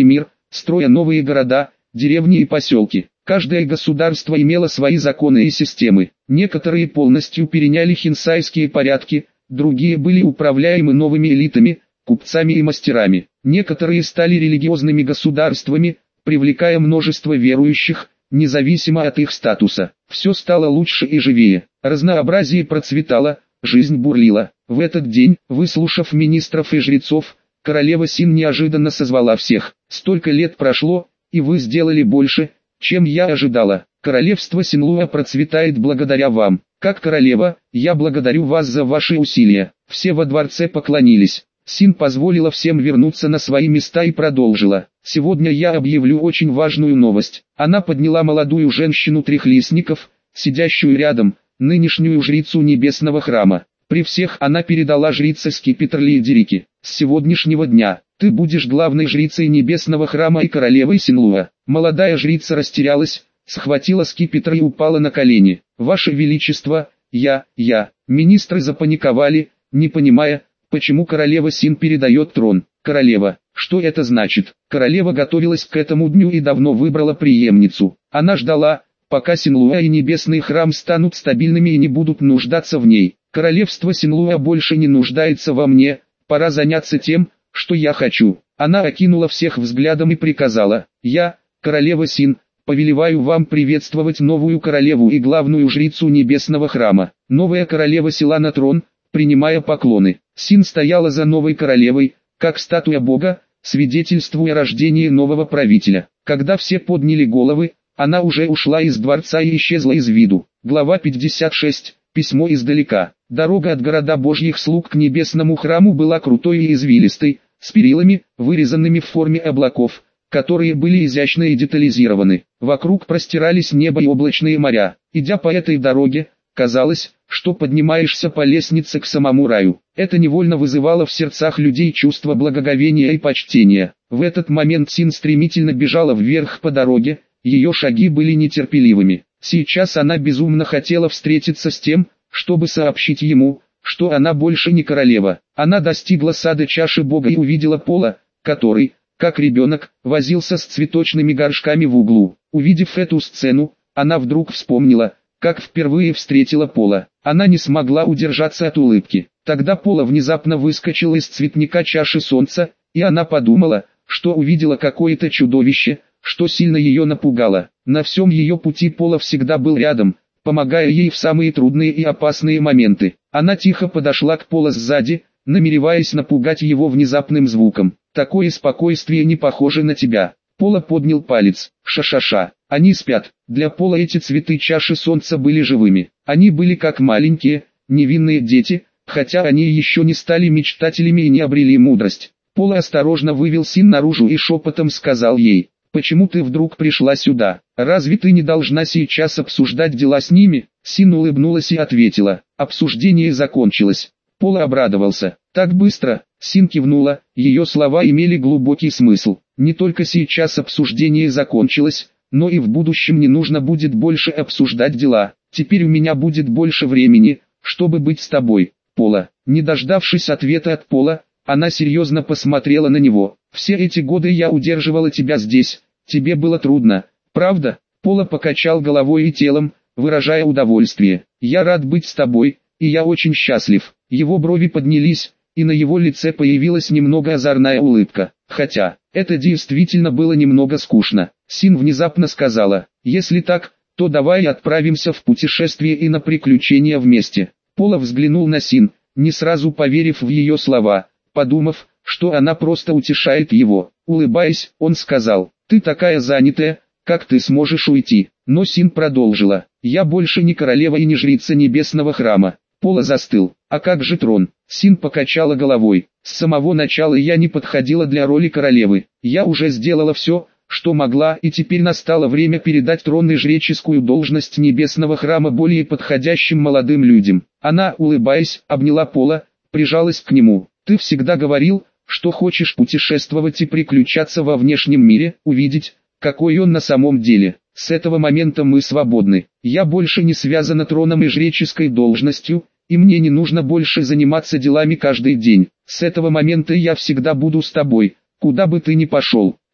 [SPEAKER 1] строя новые города, деревни и поселки. Каждое государство имело свои законы и системы. Некоторые полностью переняли хинсайские порядки, другие были управляемы новыми элитами, купцами и мастерами. Некоторые стали религиозными государствами, привлекая множество верующих, независимо от их статуса. Все стало лучше и живее. Разнообразие процветало, жизнь бурлила. В этот день, выслушав министров и жрецов, королева Син неожиданно созвала всех. «Столько лет прошло, и вы сделали больше, чем я ожидала. Королевство Синлуа процветает благодаря вам. Как королева, я благодарю вас за ваши усилия». Все во дворце поклонились. Син позволила всем вернуться на свои места и продолжила. «Сегодня я объявлю очень важную новость». Она подняла молодую женщину трехлистников, сидящую рядом, нынешнюю жрицу небесного храма. При всех она передала жрице скипетр Лиедерики. «С сегодняшнего дня ты будешь главной жрицей небесного храма и королевой Синлуа». Молодая жрица растерялась, схватила скипетр и упала на колени. «Ваше Величество, я, я». Министры запаниковали, не понимая, почему королева Син передает трон. «Королева, что это значит?» Королева готовилась к этому дню и давно выбрала преемницу. Она ждала, пока Синлуа и небесный храм станут стабильными и не будут нуждаться в ней. «Королевство Синлуа больше не нуждается во мне, пора заняться тем, что я хочу». Она окинула всех взглядом и приказала: «Я, королева Син, повелеваю вам приветствовать новую королеву и главную жрицу небесного храма». Новая королева села на трон, принимая поклоны. Син стояла за новой королевой, как статуя бога, свидетельствуя рождении нового правителя. Когда все подняли головы, она уже ушла из дворца и исчезла из виду. Глава пятьдесят шесть. Письмо издалека. Дорога от города Божьих слуг к небесному храму была крутой и извилистой, с перилами, вырезанными в форме облаков, которые были изящно и детализированы. Вокруг простирались небо и облачные моря. Идя по этой дороге, казалось, что поднимаешься по лестнице к самому раю. Это невольно вызывало в сердцах людей чувство благоговения и почтения. В этот момент Син стремительно бежала вверх по дороге, ее шаги были нетерпеливыми. Сейчас она безумно хотела встретиться с тем, чтобы сообщить ему, что она больше не королева. Она достигла сада чаши бога и увидела Пола, который, как ребенок, возился с цветочными горшками в углу. Увидев эту сцену, она вдруг вспомнила, как впервые встретила Пола. Она не смогла удержаться от улыбки. Тогда Пола внезапно выскочил из цветника чаши солнца, и она подумала, что увидела какое-то чудовище, что сильно ее напугало. На всем ее пути Пола всегда был рядом, помогая ей в самые трудные и опасные моменты. Она тихо подошла к Полу сзади, намереваясь напугать его внезапным звуком. «Такое спокойствие не похоже на тебя». Пола поднял палец. «Ша-ша-ша, они спят». Для Пола эти цветы чаши солнца были живыми. Они были как маленькие, невинные дети, хотя они еще не стали мечтателями и не обрели мудрость. Пола осторожно вывел Син наружу и шепотом сказал ей: «Почему ты вдруг пришла сюда? Разве ты не должна сейчас обсуждать дела с ними?» Син улыбнулась и ответила: «Обсуждение закончилось». Пола обрадовался. «Так быстро?» Син кивнула, ее слова имели глубокий смысл. «Не только сейчас обсуждение закончилось, но и в будущем не нужно будет больше обсуждать дела. Теперь у меня будет больше времени, чтобы быть с тобой, Пола». Не дождавшись ответа от Пола, она серьезно посмотрела на него. «Все эти годы я удерживала тебя здесь, тебе было трудно, правда?» Пола покачал головой и телом, выражая удовольствие. «Я рад быть с тобой, и я очень счастлив». Его брови поднялись, и на его лице появилась немного озорная улыбка. Хотя, это действительно было немного скучно. Син внезапно сказала: «Если так, то давай отправимся в путешествие и на приключения вместе». Пола взглянул на Син, не сразу поверив в ее слова, подумав, что она просто утешает его. Улыбаясь, он сказал: «Ты такая занятая, как ты сможешь уйти?» Но Син продолжила: «Я больше не королева и не жрица небесного храма». Пола застыл. «А как же трон?» Син покачала головой. «С самого начала я не подходила для роли королевы. Я уже сделала все, что могла, и теперь настало время передать трон и жреческую должность небесного храма более подходящим молодым людям». Она, улыбаясь, обняла Пола, прижалась к нему. «Ты всегда говорил, что хочешь путешествовать и приключаться во внешнем мире, увидеть, какой он на самом деле. С этого момента мы свободны. Я больше не связана троном и жреческой должностью, и мне не нужно больше заниматься делами каждый день. С этого момента я всегда буду с тобой, куда бы ты ни пошел».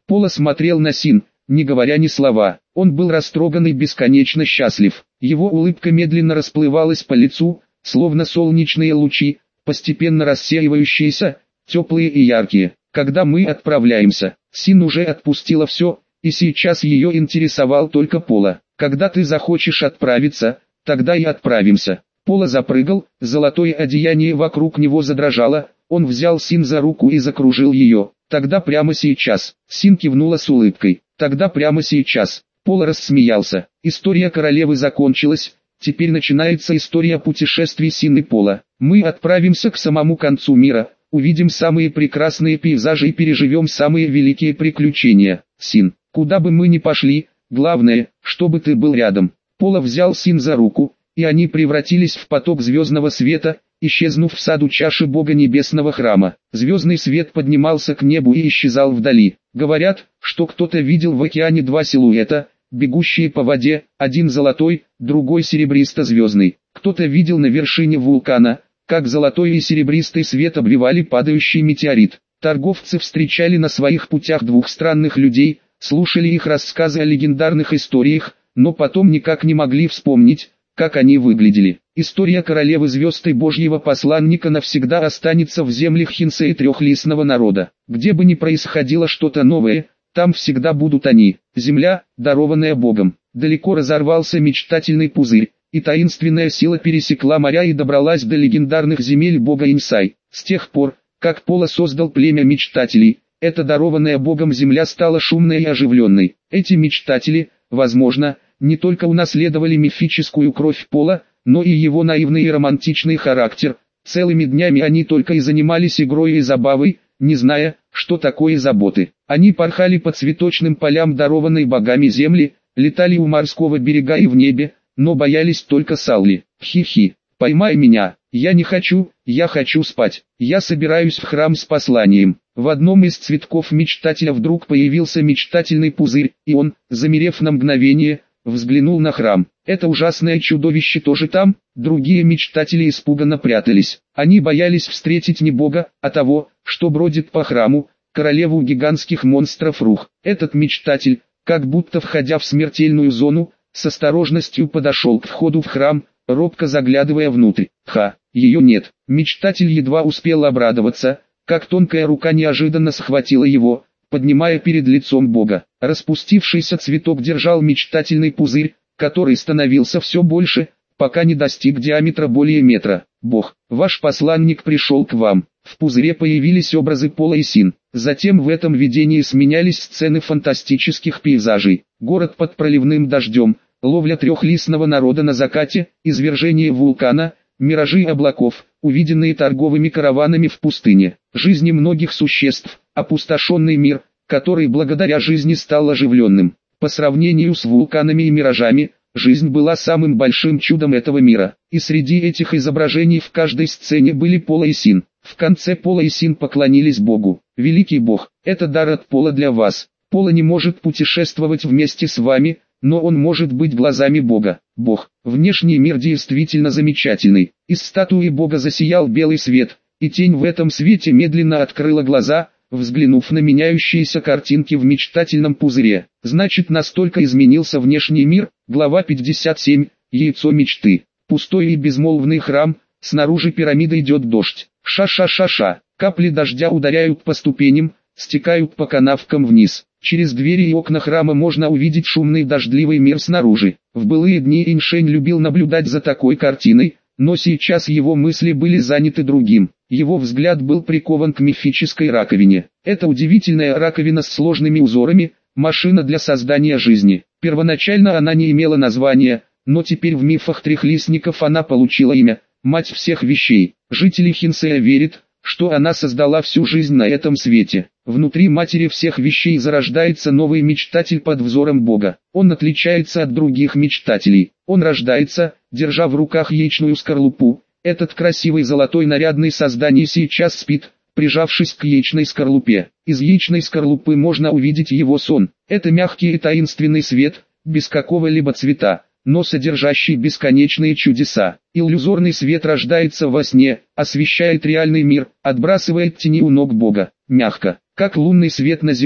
[SPEAKER 1] Пола смотрел на Син, не говоря ни слова. Он был растроган и бесконечно счастлив. Его улыбка медленно расплывалась по лицу, словно солнечные лучи, постепенно рассеивающиеся, теплые и яркие. Когда мы отправляемся, Син уже отпустила все, и сейчас ее интересовал только Пола. Когда ты захочешь отправиться, тогда и отправимся. Пола запрыгал, золотое одеяние вокруг него задрожало, он взял Син за руку и закружил ее. Тогда прямо сейчас. Син кивнула с улыбкой. Тогда прямо сейчас. Пола рассмеялся. История королевы закончилась, теперь начинается история путешествий Син и Пола. Мы отправимся к самому концу мира, увидим самые прекрасные пейзажи и переживем самые великие приключения. Син, куда бы мы ни пошли, главное, чтобы ты был рядом. Пола взял Син за руку, и они превратились в поток звездного света, исчезнув в саду чаши Бога Небесного храма. Звездный свет поднимался к небу и исчезал вдали. Говорят, что кто-то видел в океане два силуэта, бегущие по воде, один золотой, другой серебристо-звездный. Кто-то видел на вершине вулкана, как золотой и серебристый свет обвивали падающий метеорит. Торговцы встречали на своих путях двух странных людей, слушали их рассказы о легендарных историях, но потом никак не могли вспомнить, как они выглядели. История королевы звезд и божьего посланника навсегда останется в землях Хинса и трехлистного народа. Где бы ни происходило что-то новое, там всегда будут они. Земля, дарованная Богом. Далеко разорвался мечтательный пузырь, и таинственная сила пересекла моря и добралась до легендарных земель Бога Инсай. С тех пор, как Пола создал племя мечтателей, эта дарованная Богом земля стала шумной и оживленной. Эти мечтатели, возможно, не только унаследовали мифическую кровь Пола, но и его наивный и романтичный характер. Целыми днями они только и занимались игрой и забавой, не зная, что такое заботы. Они порхали по цветочным полям дарованной богами земли, летали у морского берега и в небе, но боялись только Салли. Хи-хи, поймай меня, я не хочу, я хочу спать. Я собираюсь в храм с посланием. В одном из цветков мечтателя вдруг появился мечтательный пузырь, и он, замерев на мгновение, взглянул на храм. Это ужасное чудовище тоже там? Другие мечтатели испуганно прятались. Они боялись встретить не Бога, а того, что бродит по храму, королеву гигантских монстров Рух. Этот мечтатель, как будто входя в смертельную зону, с осторожностью подошел к входу в храм, робко заглядывая внутрь. Ха, ее нет. Мечтатель едва успел обрадоваться, как тонкая рука неожиданно схватила его, поднимая перед лицом Бога. Распустившийся цветок держал мечтательный пузырь, который становился все больше, пока не достиг диаметра более метра. Бог, ваш посланник пришел к вам. В пузыре появились образы Пола и Син. Затем в этом видении сменялись сцены фантастических пейзажей. Город под проливным дождем, ловля трехлистного народа на закате, извержение вулкана, миражи облаков, увиденные торговыми караванами в пустыне. Жизни многих существ, опустошенный мир, который благодаря жизни стал оживленным. По сравнению с вулканами и миражами, жизнь была самым большим чудом этого мира. И среди этих изображений в каждой сцене были Пола и Син. В конце Пола и Син поклонились Богу. Великий Бог, это дар от Пола для вас. Пола не может путешествовать вместе с вами, но он может быть глазами Бога. Бог, внешний мир действительно замечательный. Из статуи Бога засиял белый свет, и тень в этом свете медленно открыла глаза, взглянув на меняющиеся картинки в мечтательном пузыре. Значит, настолько изменился внешний мир. Глава пятьдесят семь. Яйцо мечты. Пустой и безмолвный храм, снаружи пирамиды идет дождь. Ша-ша-ша-ша. Капли дождя ударяют по ступеням, стекают по канавкам вниз. Через двери и окна храма можно увидеть шумный дождливый мир снаружи. В былые дни Иншень любил наблюдать за такой картиной, но сейчас его мысли были заняты другим. Его взгляд был прикован к мифической раковине. Это удивительная раковина с сложными узорами, машина для создания жизни. Первоначально она не имела названия, но теперь в мифах трехлистников она получила имя – мать всех вещей. Жители Хинсея верят, что она создала всю жизнь на этом свете. Внутри матери всех вещей зарождается новый мечтатель под взором Бога. Он отличается от других мечтателей. Он рождается, держа в руках яичную скорлупу. Этот красивый золотой нарядный создание сейчас спит, прижавшись к яичной скорлупе. Из яичной скорлупы можно увидеть его сон. Это мягкий и таинственный свет, без какого-либо цвета, но содержащий бесконечные чудеса. Иллюзорный свет рождается во сне, освещает реальный мир, отбрасывает тени у ног Бога. Мягко, как лунный свет на земле.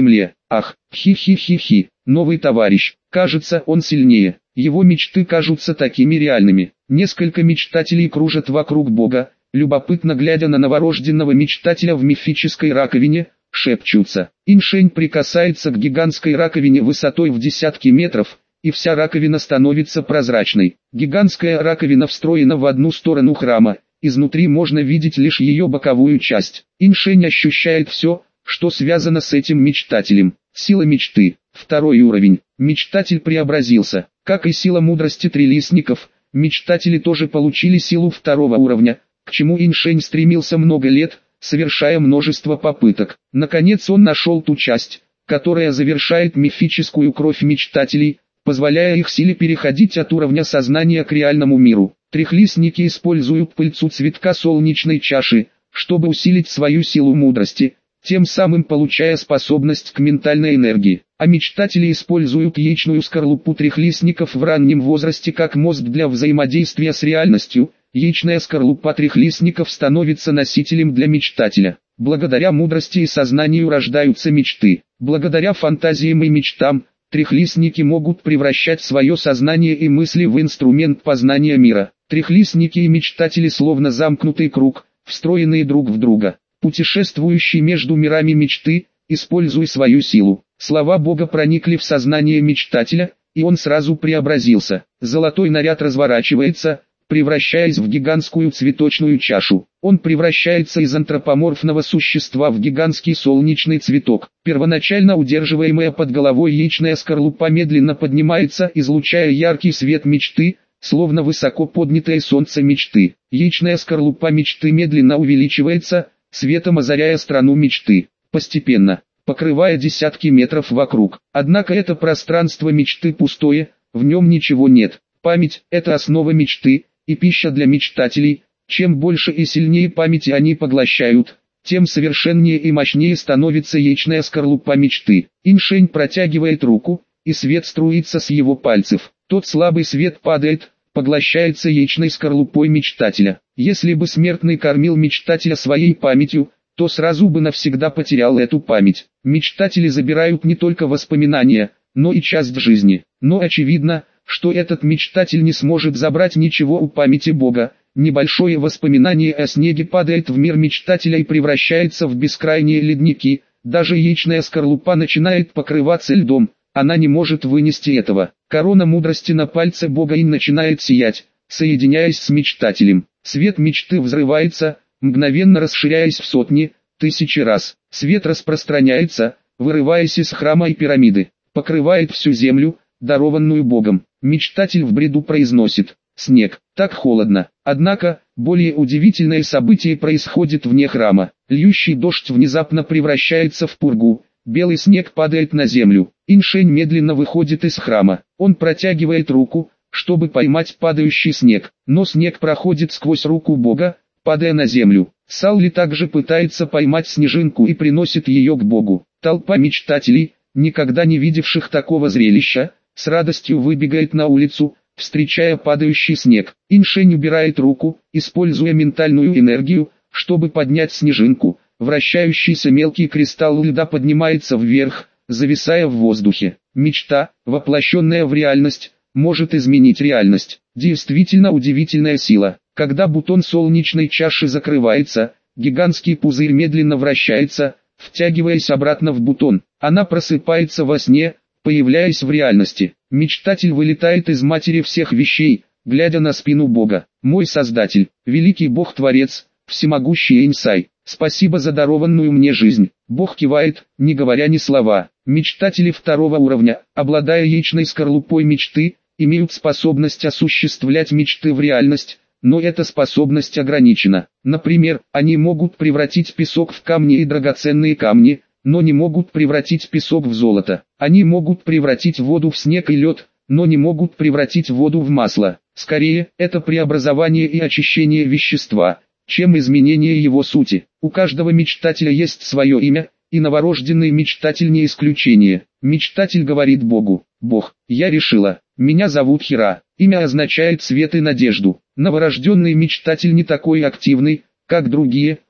[SPEAKER 1] Ах, хи-хи-хи-хи, новый товарищ, кажется, он сильнее. Его мечты кажутся такими реальными. Несколько мечтателей кружат вокруг Бога, любопытно глядя на новорожденного мечтателя в мифической раковине, шепчутся. Иншень прикасается к гигантской раковине высотой в десятки метров, и вся раковина становится прозрачной. Гигантская раковина встроена в одну сторону храма, изнутри можно видеть лишь ее боковую часть. Иншень ощущает все, что связано с этим мечтателем. Сила мечты. Второй уровень. Мечтатель преобразился. Как и сила мудрости трилистников, мечтатели тоже получили силу второго уровня, к чему Иншень стремился много лет, совершая множество попыток. Наконец он нашел ту часть, которая завершает мифическую кровь мечтателей, позволяя их силе переходить от уровня сознания к реальному миру. Трехлистники используют пыльцу цветка солнечной чаши, чтобы усилить свою силу мудрости, тем самым получая способность к ментальной энергии. А мечтатели используют яичную скорлупу трехлистников в раннем возрасте как мост для взаимодействия с реальностью. Яичная скорлупа трехлистников становится носителем для мечтателя. Благодаря мудрости и сознанию рождаются мечты. Благодаря фантазиям и мечтам, трехлистники могут превращать свое сознание и мысли в инструмент познания мира. Трехлистники и мечтатели словно замкнутый круг, встроенные друг в друга. Путешествующий между мирами мечты, используй свою силу. Слова Бога проникли в сознание мечтателя, и он сразу преобразился. Золотой наряд разворачивается, превращаясь в гигантскую цветочную чашу. Он превращается из антропоморфного существа в гигантский солнечный цветок. Первоначально удерживаемая под головой яичная скорлупа медленно поднимается, излучая яркий свет мечты, словно высоко поднятое солнце мечты. Яичная скорлупа мечты медленно увеличивается, светом озаряя страну мечты, постепенно, покрывая десятки метров вокруг. Однако это пространство мечты пустое, в нем ничего нет. Память – это основа мечты и пища для мечтателей. Чем больше и сильнее памяти они поглощают, тем совершеннее и мощнее становится яичная скорлупа мечты. Иншень протягивает руку, и свет струится с его пальцев. Тот слабый свет падает, поглощается яичной скорлупой мечтателя. Если бы смертный кормил мечтателя своей памятью, то сразу бы навсегда потерял эту память. Мечтатели забирают не только воспоминания, но и часть жизни. Но очевидно, что этот мечтатель не сможет забрать ничего у памяти Бога. Небольшое воспоминание о снеге падает в мир мечтателя и превращается в бескрайние ледники. Даже яичная скорлупа начинает покрываться льдом. Она не может вынести этого. Корона мудрости на пальце Бога Ин начинает сиять, соединяясь с мечтателем. Свет мечты взрывается, мгновенно расширяясь в сотни, тысячи раз. Свет распространяется, вырываясь из храма и пирамиды, покрывает всю землю, дарованную Богом. Мечтатель в бреду произносит: «Снег, так холодно». Однако, более удивительное событие происходит вне храма. Льющий дождь внезапно превращается в пургу. Белый снег падает на землю. Иншень медленно выходит из храма. Он протягивает руку, чтобы поймать падающий снег. Но снег проходит сквозь руку Бога, падая на землю. Салли также пытается поймать снежинку и приносит ее к Богу. Толпа мечтателей, никогда не видевших такого зрелища, с радостью выбегает на улицу, встречая падающий снег. Иншень убирает руку, используя ментальную энергию, чтобы поднять снежинку. Вращающийся мелкий кристалл льда поднимается вверх, зависая в воздухе. Мечта, воплощенная в реальность, может изменить реальность. Действительно удивительная сила. Когда бутон солнечной чаши закрывается, гигантский пузырь медленно вращается, втягиваясь обратно в бутон. Она просыпается во сне, появляясь в реальности. Мечтатель вылетает из матери всех вещей, глядя на спину Бога. Мой Создатель, великий Бог-творец, всемогущий Инсай, спасибо за дарованную мне жизнь. Бог кивает, не говоря ни слова. Мечтатели второго уровня, обладая яичной скорлупой мечты, имеют способность осуществлять мечты в реальность, но эта способность ограничена. Например, они могут превратить песок в камни и драгоценные камни, но не могут превратить песок в золото. Они могут превратить воду в снег и лед, но не могут превратить воду в масло. Скорее, это преобразование и очищение вещества, чем изменение его сути. У каждого мечтателя есть свое имя, и новорожденный мечтатель не исключение. Мечтатель говорит Богу: «Бог, я решила, меня зовут Хира». Имя означает свет и надежду. Новорожденный мечтатель не такой активный, как другие,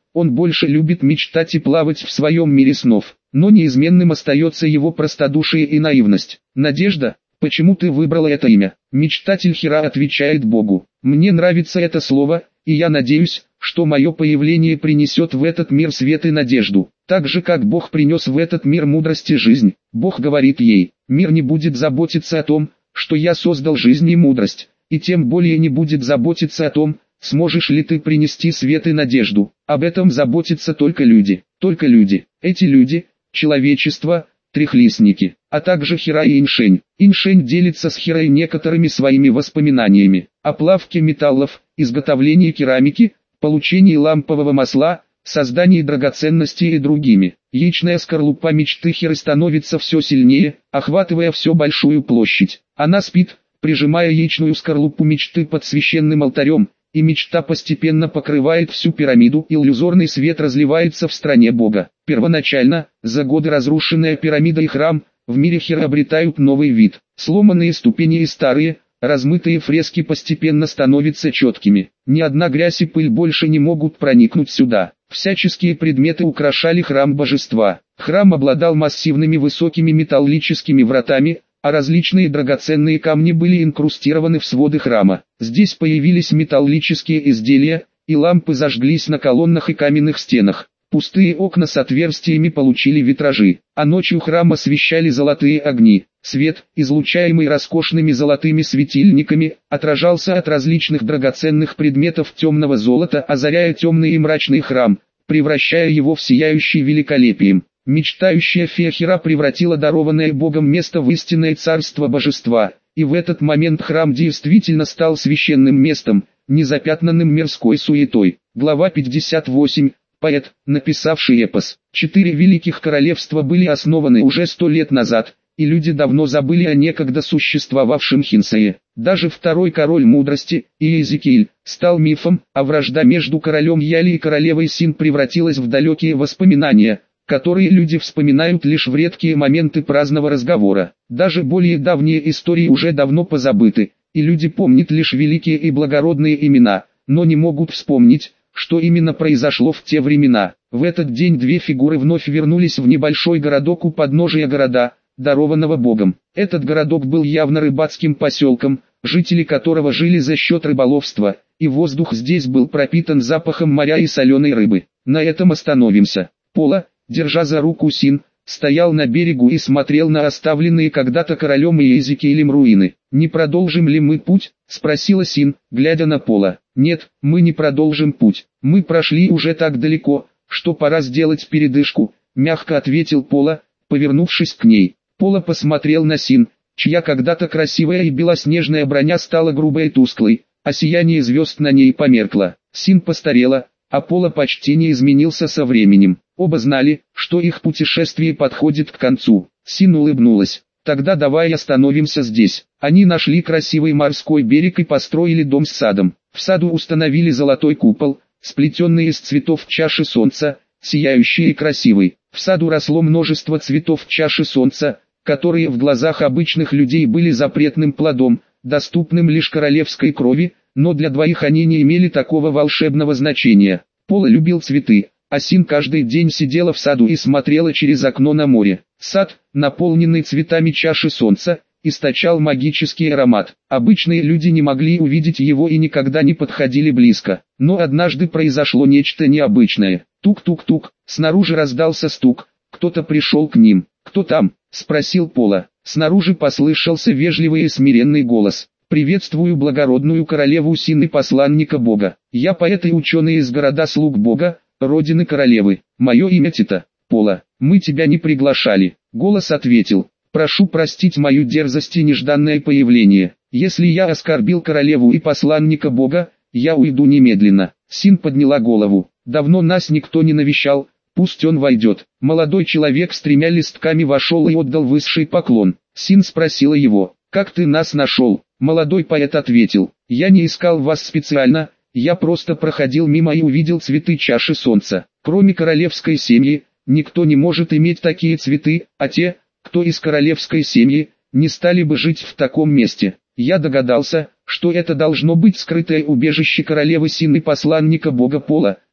[SPEAKER 1] он больше любит мечтать и плавать в своем мире снов. Но неизменным остается его простодушие и наивность. Надежда, почему ты выбрала это имя? Мечтатель Хира отвечает Богу. Мне нравится это слово, и я надеюсь, что мое появление принесет в этот мир свет и надежду. Так же как Бог принес в этот мир мудрость и жизнь. Бог говорит ей, мир не будет заботиться о том, что я создал жизнь и мудрость, и тем более не будет заботиться о том, сможешь ли ты принести свет и надежду. Об этом заботятся только люди, только люди. Эти люди – человечество, трехлистники, а также Хира и Иншень. Иншень делится с Хирой некоторыми своими воспоминаниями о плавке металлов, изготовлении керамики, получении лампового масла, создании драгоценностей и другими. Яичная скорлупа мечты Хиры становится все сильнее, охватывая всю большую площадь. Она спит, прижимая яичную скорлупу мечты под священным алтарем, и мечта постепенно покрывает всю пирамиду, и иллюзорный свет разливается в стране Бога. Первоначально, за годы разрушенная пирамида и храм, в мире Хира обретают новый вид. Сломанные ступени и старые, размытые фрески постепенно становятся четкими. Ни одна грязь и пыль больше не могут проникнуть сюда. Всяческие предметы украшали храм божества. Храм обладал массивными высокими металлическими вратами, а различные драгоценные камни были инкрустированы в своды храма. Здесь появились металлические изделия, и лампы зажглись на колоннах и каменных стенах. Пустые окна с отверстиями получили витражи, а ночью храм освещали золотые огни. Свет, излучаемый роскошными золотыми светильниками, отражался от различных драгоценных предметов темного золота, озаряя темный и мрачный храм, превращая его в сияющий великолепием. Мечтающая фея Хира превратила дарованное Богом место в истинное царство божества, и в этот момент храм действительно стал священным местом, незапятнанным мирской суетой. Глава пятьдесят восемь. Поэт, написавший эпос. Четыре великих королевства были основаны уже сто лет назад, и люди давно забыли о некогда существовавшем Хинсее. Даже второй король мудрости, Иезекииль, стал мифом, а вражда между королем Яли и королевой Син превратилась в далекие воспоминания, которые люди вспоминают лишь в редкие моменты праздного разговора. Даже более давние истории уже давно позабыты, и люди помнят лишь великие и благородные имена, но не могут вспомнить, что именно произошло в те времена. В этот день две фигуры вновь вернулись в небольшой городок у подножия города, дарованного Богом. Этот городок был явно рыбацким поселком, жители которого жили за счет рыболовства, и воздух здесь был пропитан запахом моря и соленой рыбы. На этом остановимся. Пола, держа за руку Син, стоял на берегу и смотрел на оставленные когда-то королем и Иезекиилем руины. «Не продолжим ли мы путь?» — спросила Син, глядя на Пола. «Нет, мы не продолжим путь. Мы прошли уже так далеко, что пора сделать передышку», — мягко ответил Пола, повернувшись к ней. Пола посмотрел на Син, чья когда-то красивая и белоснежная броня стала грубой и тусклой, а сияние звезд на ней померкло. Син постарела, а Пола почти не изменился со временем. Оба знали, что их путешествие подходит к концу. Син улыбнулась. «Тогда давай остановимся здесь». Они нашли красивый морской берег и построили дом с садом. В саду установили золотой купол, сплетенный из цветов чаши солнца, сияющий и красивый. В саду росло множество цветов чаши солнца, которые в глазах обычных людей были запретным плодом, доступным лишь королевской крови, но для двоих они не имели такого волшебного значения. Пола любил цветы, а Син каждый день сидела в саду и смотрела через окно на море. Сад, наполненный цветами чаши солнца, источал магический аромат. Обычные люди не могли увидеть его и никогда не подходили близко. Но однажды произошло нечто необычное. Тук-тук-тук, снаружи раздался стук, кто-то пришел к ним. «Кто там?» — спросил Пола. Снаружи послышался вежливый и смиренный голос. «Приветствую благородную королеву Син и посланника Бога. Я поэт и ученый из города слуг Бога, родины королевы. Мое имя Тита. Пола, мы тебя не приглашали». Голос ответил: «Прошу простить мою дерзость и нежданное появление. Если я оскорбил королеву и посланника Бога, я уйду немедленно». Син подняла голову. «Давно нас никто не навещал, пусть он войдет». Молодой человек с тремя листками вошел и отдал высший поклон. Син спросила его: «Как ты нас нашел?» Молодой поэт ответил: «Я не искал вас специально, я просто проходил мимо и увидел цветы чаши солнца. Кроме королевской семьи, никто не может иметь такие цветы, а те, кто из королевской семьи, не стали бы жить в таком месте. Я догадался, что это должно быть скрытое убежище королевы Син и посланника Бога Пола.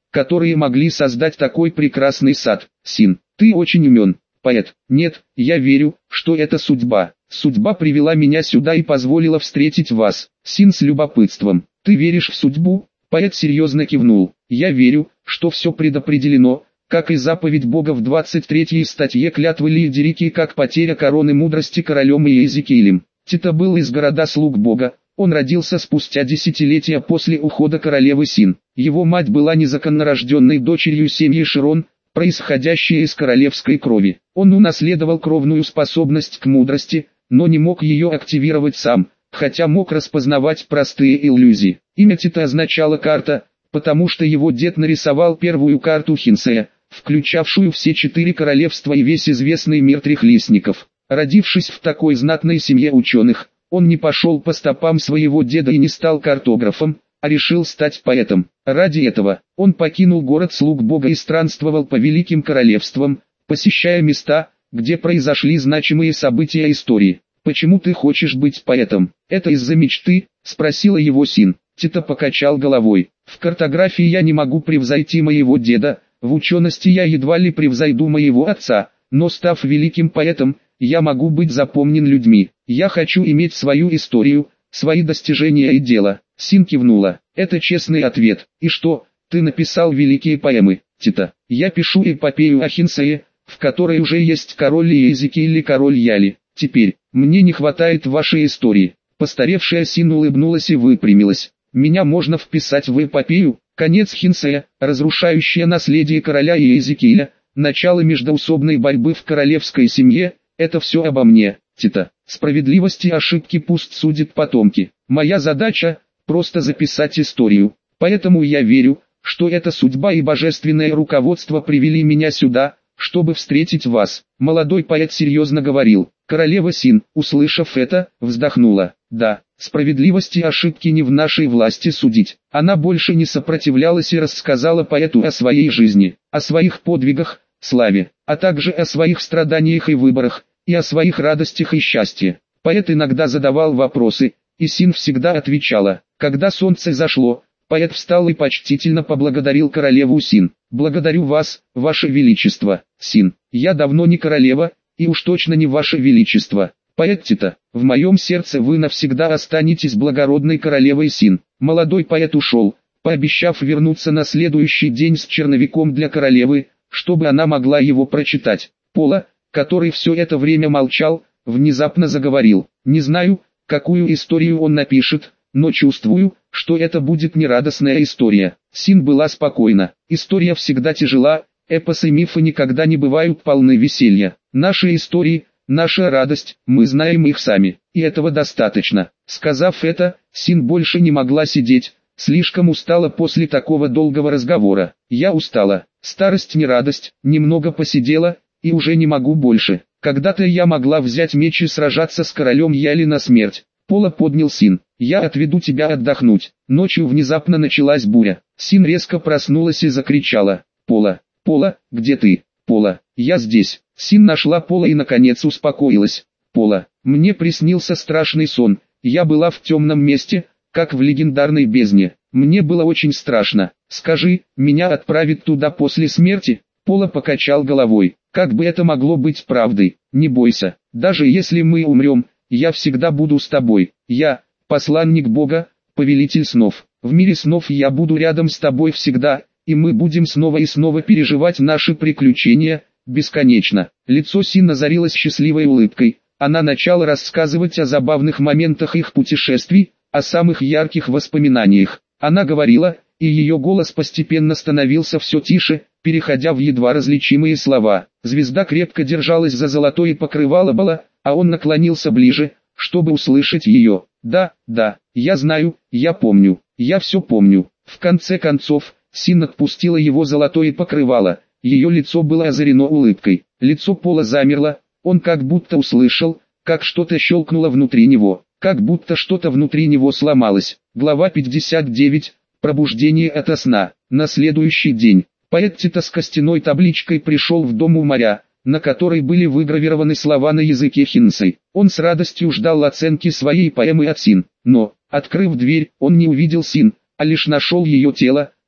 [SPEAKER 1] которые могли создать такой прекрасный сад. Син, ты очень умен, поэт. Нет, я верю, что это судьба. Судьба привела меня сюда и позволила встретить вас. Син с любопытством. Ты веришь в судьбу? Поэт серьезно кивнул. Я верю, что все предопределено, как и заповедь Бога в двадцать третьей статье клятвы Лиедерики, как потеря короны мудрости королем Иезекиилем. Тита был из города слуг Бога. Он родился спустя десятилетия после ухода королевы Син. Его мать была незаконнорожденной дочерью семьи Широн, происходящей из королевской крови. Он унаследовал кровную способность к мудрости, но не мог ее активировать сам, хотя мог распознавать простые иллюзии. Имя Тита означало «карта», потому что его дед нарисовал первую карту Хинсея, включавшую все четыре королевства и весь известный мир трехлистников. Родившись в такой знатной семье ученых, он не пошел по стопам своего деда и не стал картографом, а решил стать поэтом. Ради этого, он покинул город слуг Бога и странствовал по великим королевствам, посещая места, где произошли значимые события истории. «Почему ты хочешь быть поэтом? Это из-за мечты?» – спросила его Син. Тита покачал головой. «В картографии я не могу превзойти моего деда, в учености я едва ли превзойду моего отца, но став великим поэтом, я могу быть запомнен людьми. Я хочу иметь свою историю, свои достижения и дело». Син кивнула. «Это честный ответ. И что, ты написал великие поэмы, Тита?» «Я пишу эпопею о Хинсее, в которой уже есть король Иезекииль или король Яли. Теперь, мне не хватает вашей истории». Постаревшая Син улыбнулась и выпрямилась. «Меня можно вписать в эпопею? Конец Хинсея, разрушающее наследие короля Иезекииля, начало междоусобной борьбы в королевской семье, это все обо мне, Тита. Справедливости и ошибки пусть судят потомки. Моя задача – просто записать историю. Поэтому я верю, что эта судьба и божественное руководство привели меня сюда, чтобы встретить вас». Молодой поэт серьезно говорил. Королева Син, услышав это, вздохнула. «Да, справедливости и ошибки не в нашей власти судить». Она больше не сопротивлялась и рассказала поэту о своей жизни, о своих подвигах, славе, а также о своих страданиях и выборах, и о своих радостях и счастье. Поэт иногда задавал вопросы, и Син всегда отвечала. Когда солнце зашло, поэт встал и почтительно поблагодарил королеву Син. «Благодарю вас, ваше величество, Син. Я давно не королева, и уж точно не ваше величество. Поэт Тита, в моем сердце вы навсегда останетесь благородной королевой Син». Молодой поэт ушел, пообещав вернуться на следующий день с черновиком для королевы, чтобы она могла его прочитать. Пола, который все это время молчал, внезапно заговорил. «Не знаю, какую историю он напишет, но чувствую, что это будет нерадостная история». Син была спокойна. «История всегда тяжела, эпосы и мифы никогда не бывают полны веселья. Наши истории, наша радость, мы знаем их сами, и этого достаточно». Сказав это, Син больше не могла сидеть, слишком устала после такого долгого разговора. «Я устала, старость не радость, немного посидела, и уже не могу больше. Когда-то я могла взять меч и сражаться с королем Яли на смерть». Пола поднял Син. «Я отведу тебя отдохнуть». Ночью внезапно началась буря. Син резко проснулась и закричала. «Пола, Пола, где ты? Пола, я здесь». Син нашла Пола и наконец успокоилась. «Пола, мне приснился страшный сон. Я была в темном месте, как в легендарной бездне. Мне было очень страшно. Скажи, меня отправят туда после смерти?» Пола покачал головой. «Как бы это могло быть правдой? Не бойся, даже если мы умрем, я всегда буду с тобой. Я, посланник Бога, повелитель снов. В мире снов я буду рядом с тобой всегда, и мы будем снова и снова переживать наши приключения, бесконечно». Лицо Син озарилось счастливой улыбкой. Она начала рассказывать о забавных моментах их путешествий, о самых ярких воспоминаниях. Она говорила, и ее голос постепенно становился все тише, переходя в едва различимые слова. Звезда крепко держалась за золотое покрывало Бала, а он наклонился ближе, чтобы услышать ее. «Да, да, я знаю, я помню, я все помню». В конце концов, Син отпустила его золотое покрывало, ее лицо было озарено улыбкой. Лицо Пола замерло, он как будто услышал, как что-то щелкнуло внутри него, как будто что-то внутри него сломалось. Глава пятьдесят девять. Пробуждение ото сна. На следующий день, поэт Тита с костяной табличкой пришел в дом у моря, на которой были выгравированы слова на языке хинсей. Он с радостью ждал оценки своей поэмы от Син, но, открыв дверь, он не увидел Син, а лишь нашел ее тело,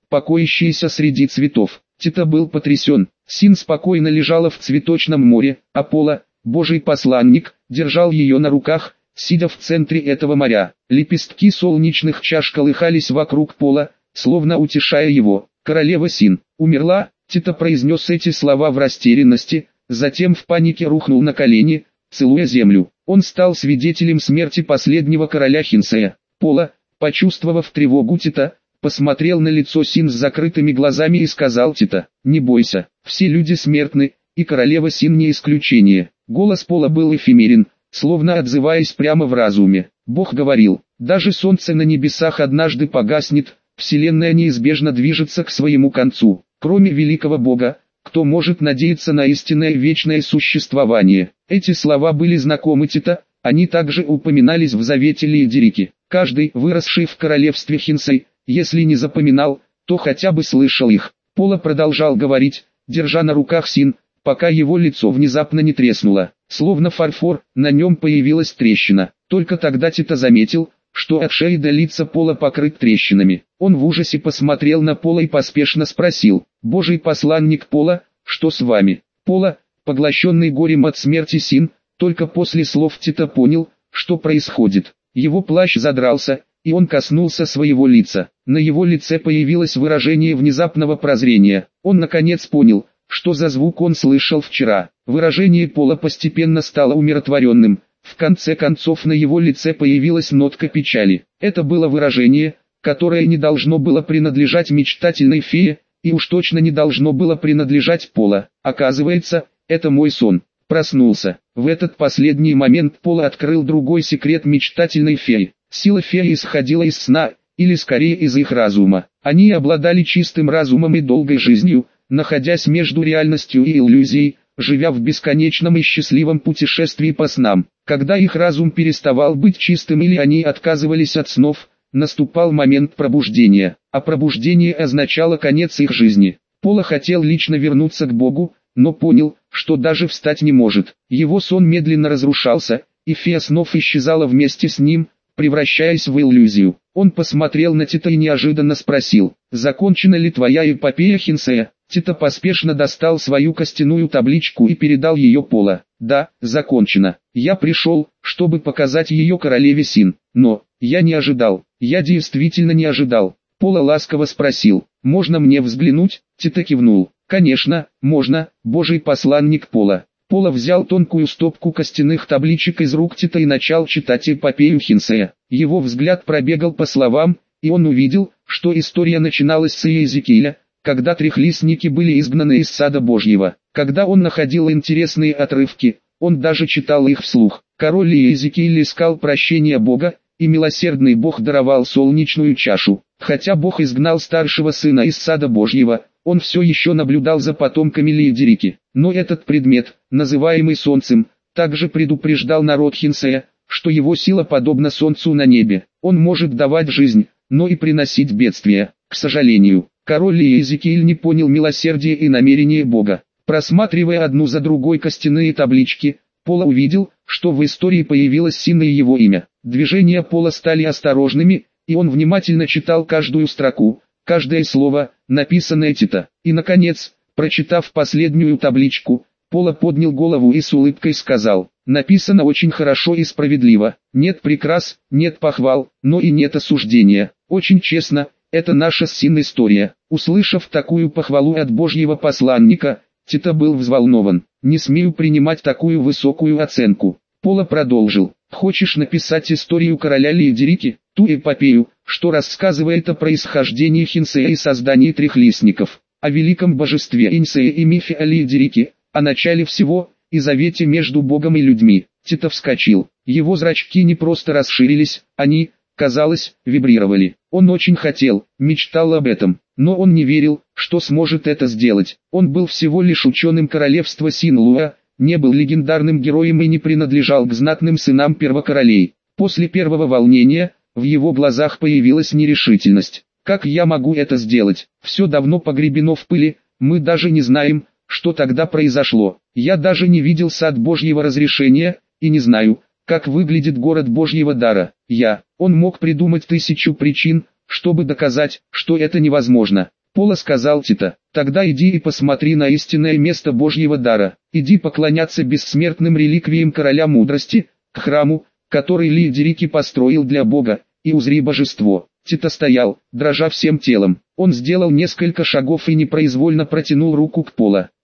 [SPEAKER 1] покоящаяся среди цветов. Тита был потрясен. Син спокойно лежала в цветочном море, а Пола, Божий посланник, держал ее на руках, сидя в центре этого моря. Лепестки солнечных чаш колыхались вокруг Пола, словно утешая его. Королева Син умерла. Тита произнес эти слова в растерянности, затем в панике рухнул на колени, целуя землю. Он стал свидетелем смерти последнего короля Хинсея. Пола, почувствовав тревогу Тита, посмотрел на лицо Син с закрытыми глазами и сказал: Тита, не бойся, все люди смертны, и королева Син не исключение. Голос Пола был эфемерен, словно отзываясь прямо в разуме. Бог говорил: даже солнце на небесах однажды погаснет, вселенная неизбежно движется к своему концу. Кроме великого Бога, кто может надеяться на истинное вечное существование? Эти слова были знакомы Тита, они также упоминались в Завете Лиедерики. Каждый, выросший в королевстве Хинсей, если не запоминал, то хотя бы слышал их. Пола продолжал говорить, держа на руках Син, пока его лицо внезапно не треснуло. Словно фарфор, на нем появилась трещина. Только тогда Тита заметил, что от шеи до лица Пола покрыт трещинами. Он в ужасе посмотрел на Пола и поспешно спросил: «Божий посланник Пола, что с вами?» Пола, поглощенный горем от смерти Син, только после слов Тита понял, что происходит. Его плащ задрался, и он коснулся своего лица. На его лице появилось выражение внезапного прозрения. Он наконец понял, что за звук он слышал вчера. Выражение Пола постепенно стало умиротворенным. В конце концов на его лице появилась нотка печали. Это было выражение, которое не должно было принадлежать мечтательной фее, и уж точно не должно было принадлежать Пола. Оказывается, это мой сон. Проснулся. В этот последний момент Пола открыл другой секрет мечтательной феи. Сила феи исходила из сна, или скорее из их разума. Они обладали чистым разумом и долгой жизнью, находясь между реальностью и иллюзией, живя в бесконечном и счастливом путешествии по снам. Когда их разум переставал быть чистым или они отказывались от снов, наступал момент пробуждения, а пробуждение означало конец их жизни. Пола хотел лично вернуться к Богу, но понял, что даже встать не может. Его сон медленно разрушался, и фея снов исчезала вместе с ним, превращаясь в иллюзию. Он посмотрел на Тита и неожиданно спросил: «Закончена ли твоя эпопея Хинсея?» Тита поспешно достал свою костяную табличку и передал ее Пола. «Да, закончена. Я пришел, чтобы показать ее королеве Син. Но, я не ожидал, я действительно не ожидал». Пола ласково спросил: «Можно мне взглянуть?» Тита кивнул. «Конечно, можно, Божий посланник Пола». Пола взял тонкую стопку костяных табличек из рук Тита и начал читать эпопею Хинсея. Его взгляд пробегал по словам, и он увидел, что история начиналась с Иезекииля, когда трехлистники были изгнаны из сада Божьего. Когда он находил интересные отрывки, он даже читал их вслух. Король Иезекииль искал прощения Бога, и милосердный Бог даровал солнечную чашу. Хотя Бог изгнал старшего сына из сада Божьего, он все еще наблюдал за потомками Лиедерики. Но этот предмет, называемый солнцем, также предупреждал народ Хинсея, что его сила подобна солнцу на небе. Он может давать жизнь, но и приносить бедствия. К сожалению, король Иезекииль не понял милосердия и намерения Бога. Просматривая одну за другой костяные таблички, Пола увидел, что в истории появилась Син и его имя. Движения Пола стали осторожными, и он внимательно читал каждую строку, каждое слово, написанное Тита. И наконец, прочитав последнюю табличку, Пола поднял голову и с улыбкой сказал: «Написано очень хорошо и справедливо. Нет прикрас, нет похвал, но и нет осуждения. Очень честно, это наша с Син история». Услышав такую похвалу от Божьего посланника, Тита был взволнован. «Не смею принимать такую высокую оценку». Пола продолжил: «Хочешь написать историю короля Лиедерики, ту эпопею, что рассказывает о происхождении Хинсея и создании трехлистников, о великом божестве Инсея и мифе о Лиедерике, о начале всего, и завете между Богом и людьми?» Тита вскочил. Его зрачки не просто расширились, они, казалось, вибрировали. Он очень хотел, мечтал об этом, но он не верил, что сможет это сделать. Он был всего лишь ученым королевства Син-Луа, не был легендарным героем и не принадлежал к знатным сынам первокоролей. После первого волнения, в его глазах появилась нерешительность. «Как я могу это сделать? Все давно погребено в пыли, мы даже не знаем, что тогда произошло. Я даже не видел сад Божьего разрешения, и не знаю, как выглядит город Божьего дара. Я». Он мог придумать тысячу причин, чтобы доказать, что это невозможно. Пола сказал Тита, тогда иди и посмотри на истинное место Божьего дара, иди поклоняться бессмертным реликвиям короля мудрости, к храму, который Лидерики построил для Бога, и узри божество. Тита стоял, дрожа всем телом. Он сделал несколько шагов и непроизвольно протянул руку к Пола.